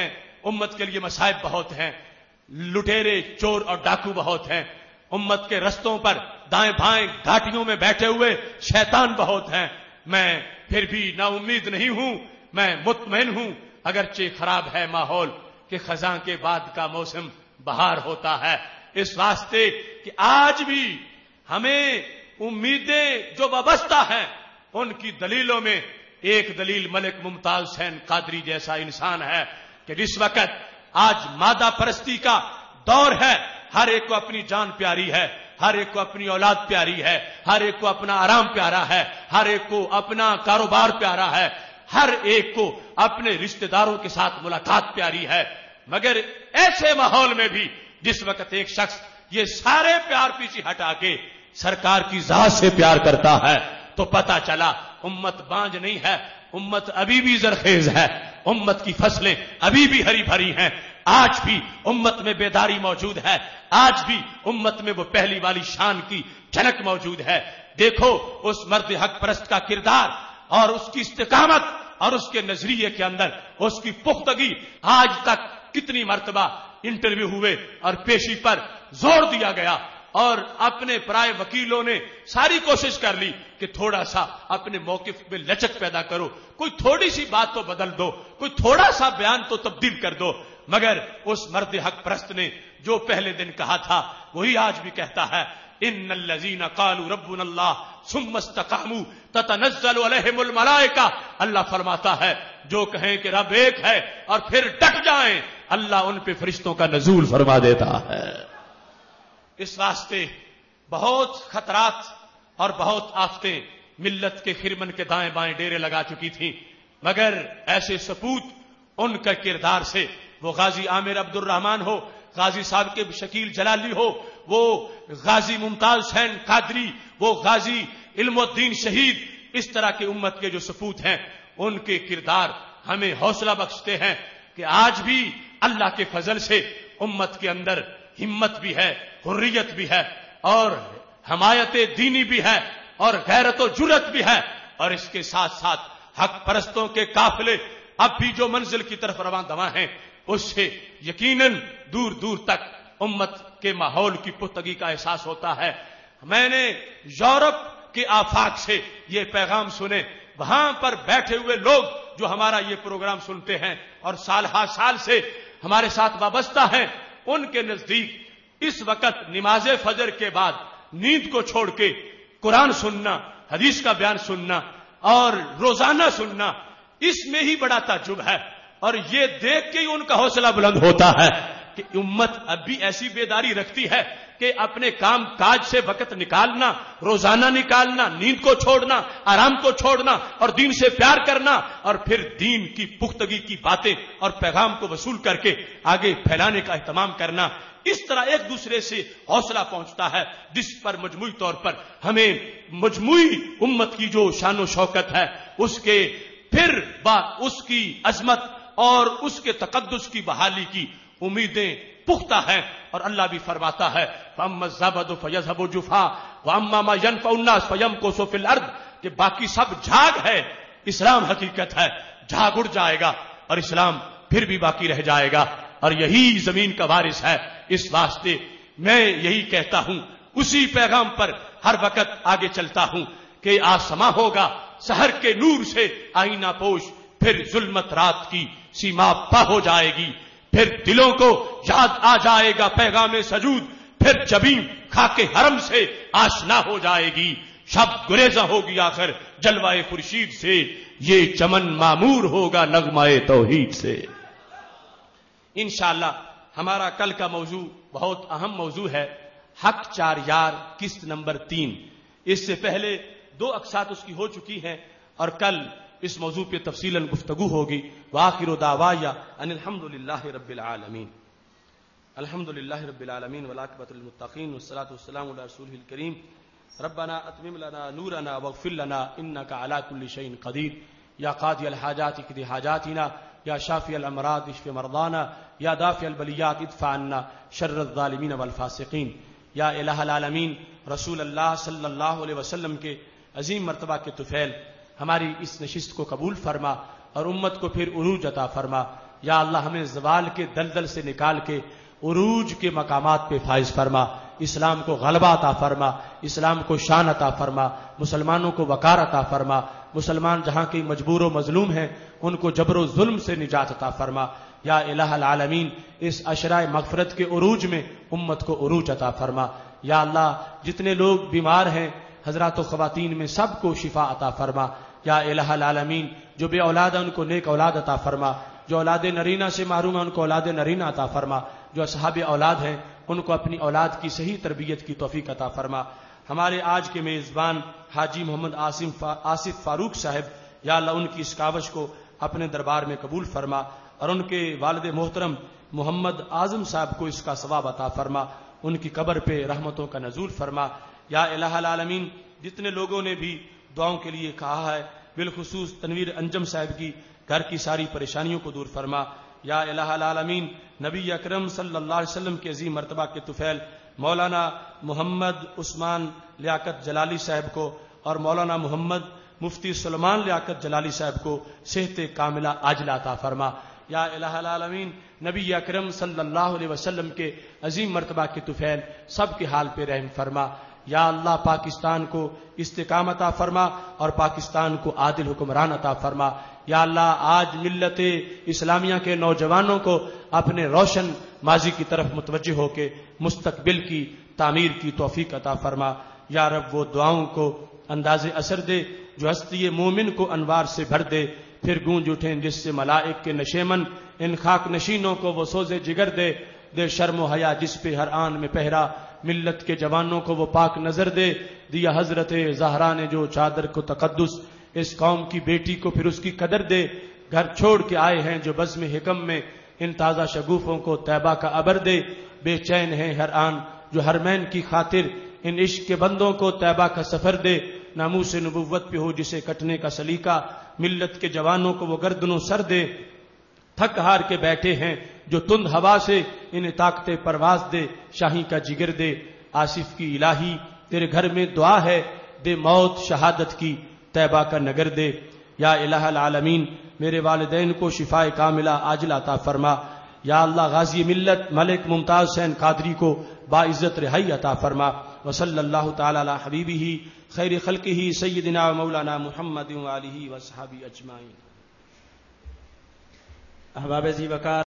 امت کے لیے مصائب بہت ہیں، لٹیرے چور اور ڈاکو بہت ہیں، امت کے رستوں پر دائیں بائیں گھاٹیوں میں بیٹھے ہوئے شیطان بہت ہیں، میں پھر بھی نا امید نہیں ہوں، میں مطمئن ہوں، اگرچہ خراب ہے ماحول کہ خزاں کے بعد کا موسم بہار ہوتا ہے، اس واسطے کہ آج بھی ہمیں امیدیں جو وابستہ ہیں ان کی دلیلوں میں ایک دلیل ملک ممتاز حسین قادری جیسا انسان ہے کہ جس وقت آج مادہ پرستی کا دور ہے، ہر ایک کو اپنی جان پیاری ہے، ہر ایک کو اپنی اولاد پیاری ہے، ہر ایک کو اپنا آرام پیارا ہے، ہر ایک کو اپنا کاروبار پیارا ہے، ہر ایک کو اپنے رشتہ داروں کے ساتھ ملاقات پیاری ہے، مگر ایسے ماحول میں بھی جس وقت ایک شخص یہ سارے پیار پیچھے ہٹا کے سرکار کی ذات سے پیار کرتا ہے تو پتا چلا امت بانج نہیں ہے، امت ابھی بھی زرخیز ہے، امت کی فصلیں ابھی بھی ہری بھری ہیں، آج بھی امت میں بیداری موجود ہے، آج بھی امت میں وہ پہلی والی شان کی جھلک موجود ہے۔ دیکھو اس مرد حق پرست کا کردار اور اس کی استقامت اور اس کے نظریے کے اندر اس کی پختگی، آج تک کتنی مرتبہ انٹرویو ہوئے اور پیشی پر زور دیا گیا اور اپنے پرائے وکیلوں نے ساری کوشش کر لی کہ تھوڑا سا اپنے موقف میں لچک پیدا کرو، کوئی تھوڑی سی بات تو بدل دو، کوئی تھوڑا سا بیان تو تبدیل کر دو، مگر اس مرد حق پرست نے جو پہلے دن کہا تھا وہی آج بھی کہتا ہے، ان الذین قالوا ربنا اللہ ثم استقاموا تتنزل علیہم الملائکہ، اللہ فرماتا ہے جو کہیں کہ رب ایک ہے اور پھر ڈٹ جائیں، اللہ ان پہ فرشتوں کا نزول فرما دیتا ہے۔ اس واسطے بہت خطرات اور بہت آفتیں ملت کے خرمن کے دائیں بائیں ڈیرے لگا چکی تھیں، مگر ایسے سپوت ان کا کردار سے، وہ غازی عامر عبد الرحمان ہو، غازی صاحب کے شکیل جلالی ہو، وہ غازی ممتاز حسین قادری، وہ غازی علم الدین شہید، اس طرح کے امت کے جو سپوت ہیں ان کے کردار ہمیں حوصلہ بخشتے ہیں کہ آج بھی اللہ کے فضل سے امت کے اندر ہمت بھی ہے، حریت بھی ہے اور حمایت دینی بھی ہے اور غیرت و جرت بھی ہے، اور اس کے ساتھ ساتھ حق پرستوں کے قافلے اب بھی جو منزل کی طرف رواں دواں ہیں اس سے یقیناً دور دور تک امت کے ماحول کی پختگی کا احساس ہوتا ہے۔ میں نے یورپ کے آفاق سے یہ پیغام سنے، وہاں پر بیٹھے ہوئے لوگ جو ہمارا یہ پروگرام سنتے ہیں اور سال ہر سال سے ہمارے ساتھ وابستہ ہیں، ان کے نزدیک اس وقت نماز فجر کے بعد نیند کو چھوڑ کے قرآن سننا، حدیث کا بیان سننا اور روزانہ سننا، اس میں ہی بڑا تعجب ہے، اور یہ دیکھ کے ہی ان کا حوصلہ بلند ہوتا ہے کہ امت اب بھی ایسی بیداری رکھتی ہے کہ اپنے کام کاج سے وقت نکالنا، روزانہ نکالنا، نیند کو چھوڑنا، آرام کو چھوڑنا اور دین سے پیار کرنا، اور پھر دین کی پختگی کی باتیں اور پیغام کو وصول کر کے آگے پھیلانے کا اہتمام کرنا، اس طرح ایک دوسرے سے حوصلہ پہنچتا ہے، جس پر مجموعی طور پر ہمیں مجموعی امت کی جو شان و شوکت ہے اس کے پھر اس کی عظمت اور اس کے تقدس کی بحالی کی امیدیں پختہ ہیں، اور اللہ بھی فرماتا ہے فَأَمَّا الزَّبَدُ فَيَذْهَبُ جُفَاءً وَأَمَّا مَا يَنفَعُ النَّاسَ فَيَمْكُثُ فِي الْأَرْضِ، کہ باقی سب جھاگ ہے، اسلام حقیقت ہے، جھاگ اڑ جائے گا اور اسلام پھر بھی باقی رہ جائے گا، اور یہی زمین کا وارث ہے۔ اس واسطے میں یہی کہتا ہوں، اسی پیغام پر ہر وقت آگے چلتا ہوں کہ آسماں ہوگا سحر کے نور سے آئینہ پوش، پھر ظلمت رات کی سیما پا ہو جائے گی، پھر دلوں کو یاد آ جائے گا پیغام سجود، پھر جبیں خاک حرم سے آشنا ہو جائے گی، شب گریزاں ہوگی آخر جلوہ خورشید سے، یہ چمن معمور ہوگا نغمہ توحید سے۔ انشاءاللہ ہمارا کل کا موضوع بہت اہم موضوع ہے، حق چار یار قسط نمبر 3۔ اس سے پہلے 2 اقساط اس کی ہو چکی ہیں اور کل اس موضوع پہ تفصیلاً گفتگو ہوگی۔ وآخر دعوایا ان الحمدللہ رب العالمین، الحمدللہ رب العالمین والعاقبۃ للمتقین والصلاۃ والسلام علی رسولہ الکریم۔ ربنا اتمم لنا نورنا واغفر لنا انک علی کل شیء قدیر، یا قاضی الحاجات اقض حاجاتنا، یا شافی الامراض اشف مرضانا، یا دافع البلیات ادفع عنا شر الظالمین والفاسقین۔ یا الہ العالمین، رسول اللہ صلی اللہ علیہ وسلم کے عظیم مرتبہ کے طفیل، ہماری اس نشست کو قبول فرما اور امت کو پھر عروج عطا فرما، یا اللہ ہمیں زوال کے دلدل سے نکال کے عروج کے مقامات پہ فائز فرما، اسلام کو غلبہ عطا فرما، اسلام کو شان عطا فرما، مسلمانوں کو وقار عطا فرما، مسلمان جہاں کے مجبور و مظلوم ہیں ان کو جبر و ظلم سے نجات عطا فرما، یا الہ العالمین اس عشرہ مغفرت کے عروج میں امت کو عروج عطا فرما، یا اللہ جتنے لوگ بیمار ہیں حضرات و خواتین میں سب کو شفا عطا فرما، یا الہ العالمین جو بے اولاد ہیں ان کو نیک اولاد عطا فرما، جو اولاد نرینہ سے محروم ہیں ان کو اولاد نرینہ عطا فرما، جو اصحاب اولاد ہیں ان کو اپنی اولاد کی صحیح تربیت کی توفیق عطا فرما۔ ہمارے آج کے میزبان حاجی محمد آصف فاروق صاحب، یا اللہ ان کی اس کاوش کو اپنے دربار میں قبول فرما، اور ان کے والد محترم محمد اعظم صاحب کو اس کا ثواب عطا فرما، ان کی قبر پہ رحمتوں کا نزول فرما، یا الہ العالمین جتنے لوگوں نے بھی دعاؤں کے لیے کہا ہے بالخصوص تنویر انجم صاحب کی گھر کی ساری پریشانیوں کو دور فرما، یا الہ العالمین نبی اکرم صلی اللہ علیہ وسلم کے عظیم مرتبہ کے طفیل مولانا محمد عثمان لیاقت جلالی صاحب کو اور مولانا محمد مفتی سلمان لیاقت جلالی صاحب کو صحت کاملہ عاجلہ عطا فرما، یا الہ العالمین نبی اکرم صلی اللہ علیہ وسلم کے عظیم مرتبہ کے طفیل سب کے حال پہ رحم فرما، یا اللہ پاکستان کو استقامت عطا فرما اور پاکستان کو عادل حکمران عطا فرما، یا اللہ آج ملت اسلامیہ کے نوجوانوں کو اپنے روشن ماضی کی طرف متوجہ ہو کے مستقبل کی تعمیر کی توفیق عطا فرما، یا رب وہ دعاؤں کو انداز اثر دے جو ہستی مومن کو انوار سے بھر دے، پھر گونج اٹھیں جس سے ملائک کے نشیمن، ان خاک نشینوں کو وہ سوز جگر دے، دے شرم و حیا جس پہ ہر آن میں پہرا، ملت کے جوانوں کو وہ پاک نظر دے، دیا حضرت زہرا نے جو چادر کو تقدس، اس قوم کی بیٹی کو پھر اس کی قدر دے، گھر چھوڑ کے آئے ہیں جو بزم حکم میں، ان تازہ شگوفوں کو طیبہ کا عبر دے، بے چین ہیں ہر آن جو حرمین کی خاطر، ان عشق کے بندوں کو طیبہ کا سفر دے، ناموس نبوت پہ ہو جسے کٹنے کا سلیقہ، ملت کے جوانوں کو وہ گردنوں سر دے، تھک ہار کے بیٹھے ہیں جو تند ہوا سے انہیں طاقت پرواز دے، شاہی کا جگر دے، آصف کی الہی تیرے گھر میں دعا ہے، دے موت شہادت کی طیبہ کا نگر دے، یا الہ العالمین میرے والدین کو شفاء کاملہ عاجلہ عطا فرما، یا اللہ غازی ملت ملک ممتاز حسین قادری کو باعزت رہائی عطا فرما، وصلی اللہ تعالی علی حبیبہ خیر خلقہ سیدنا و مولانا محمد و آلہ و صحابہ اجمعین۔ احباب ذی وقار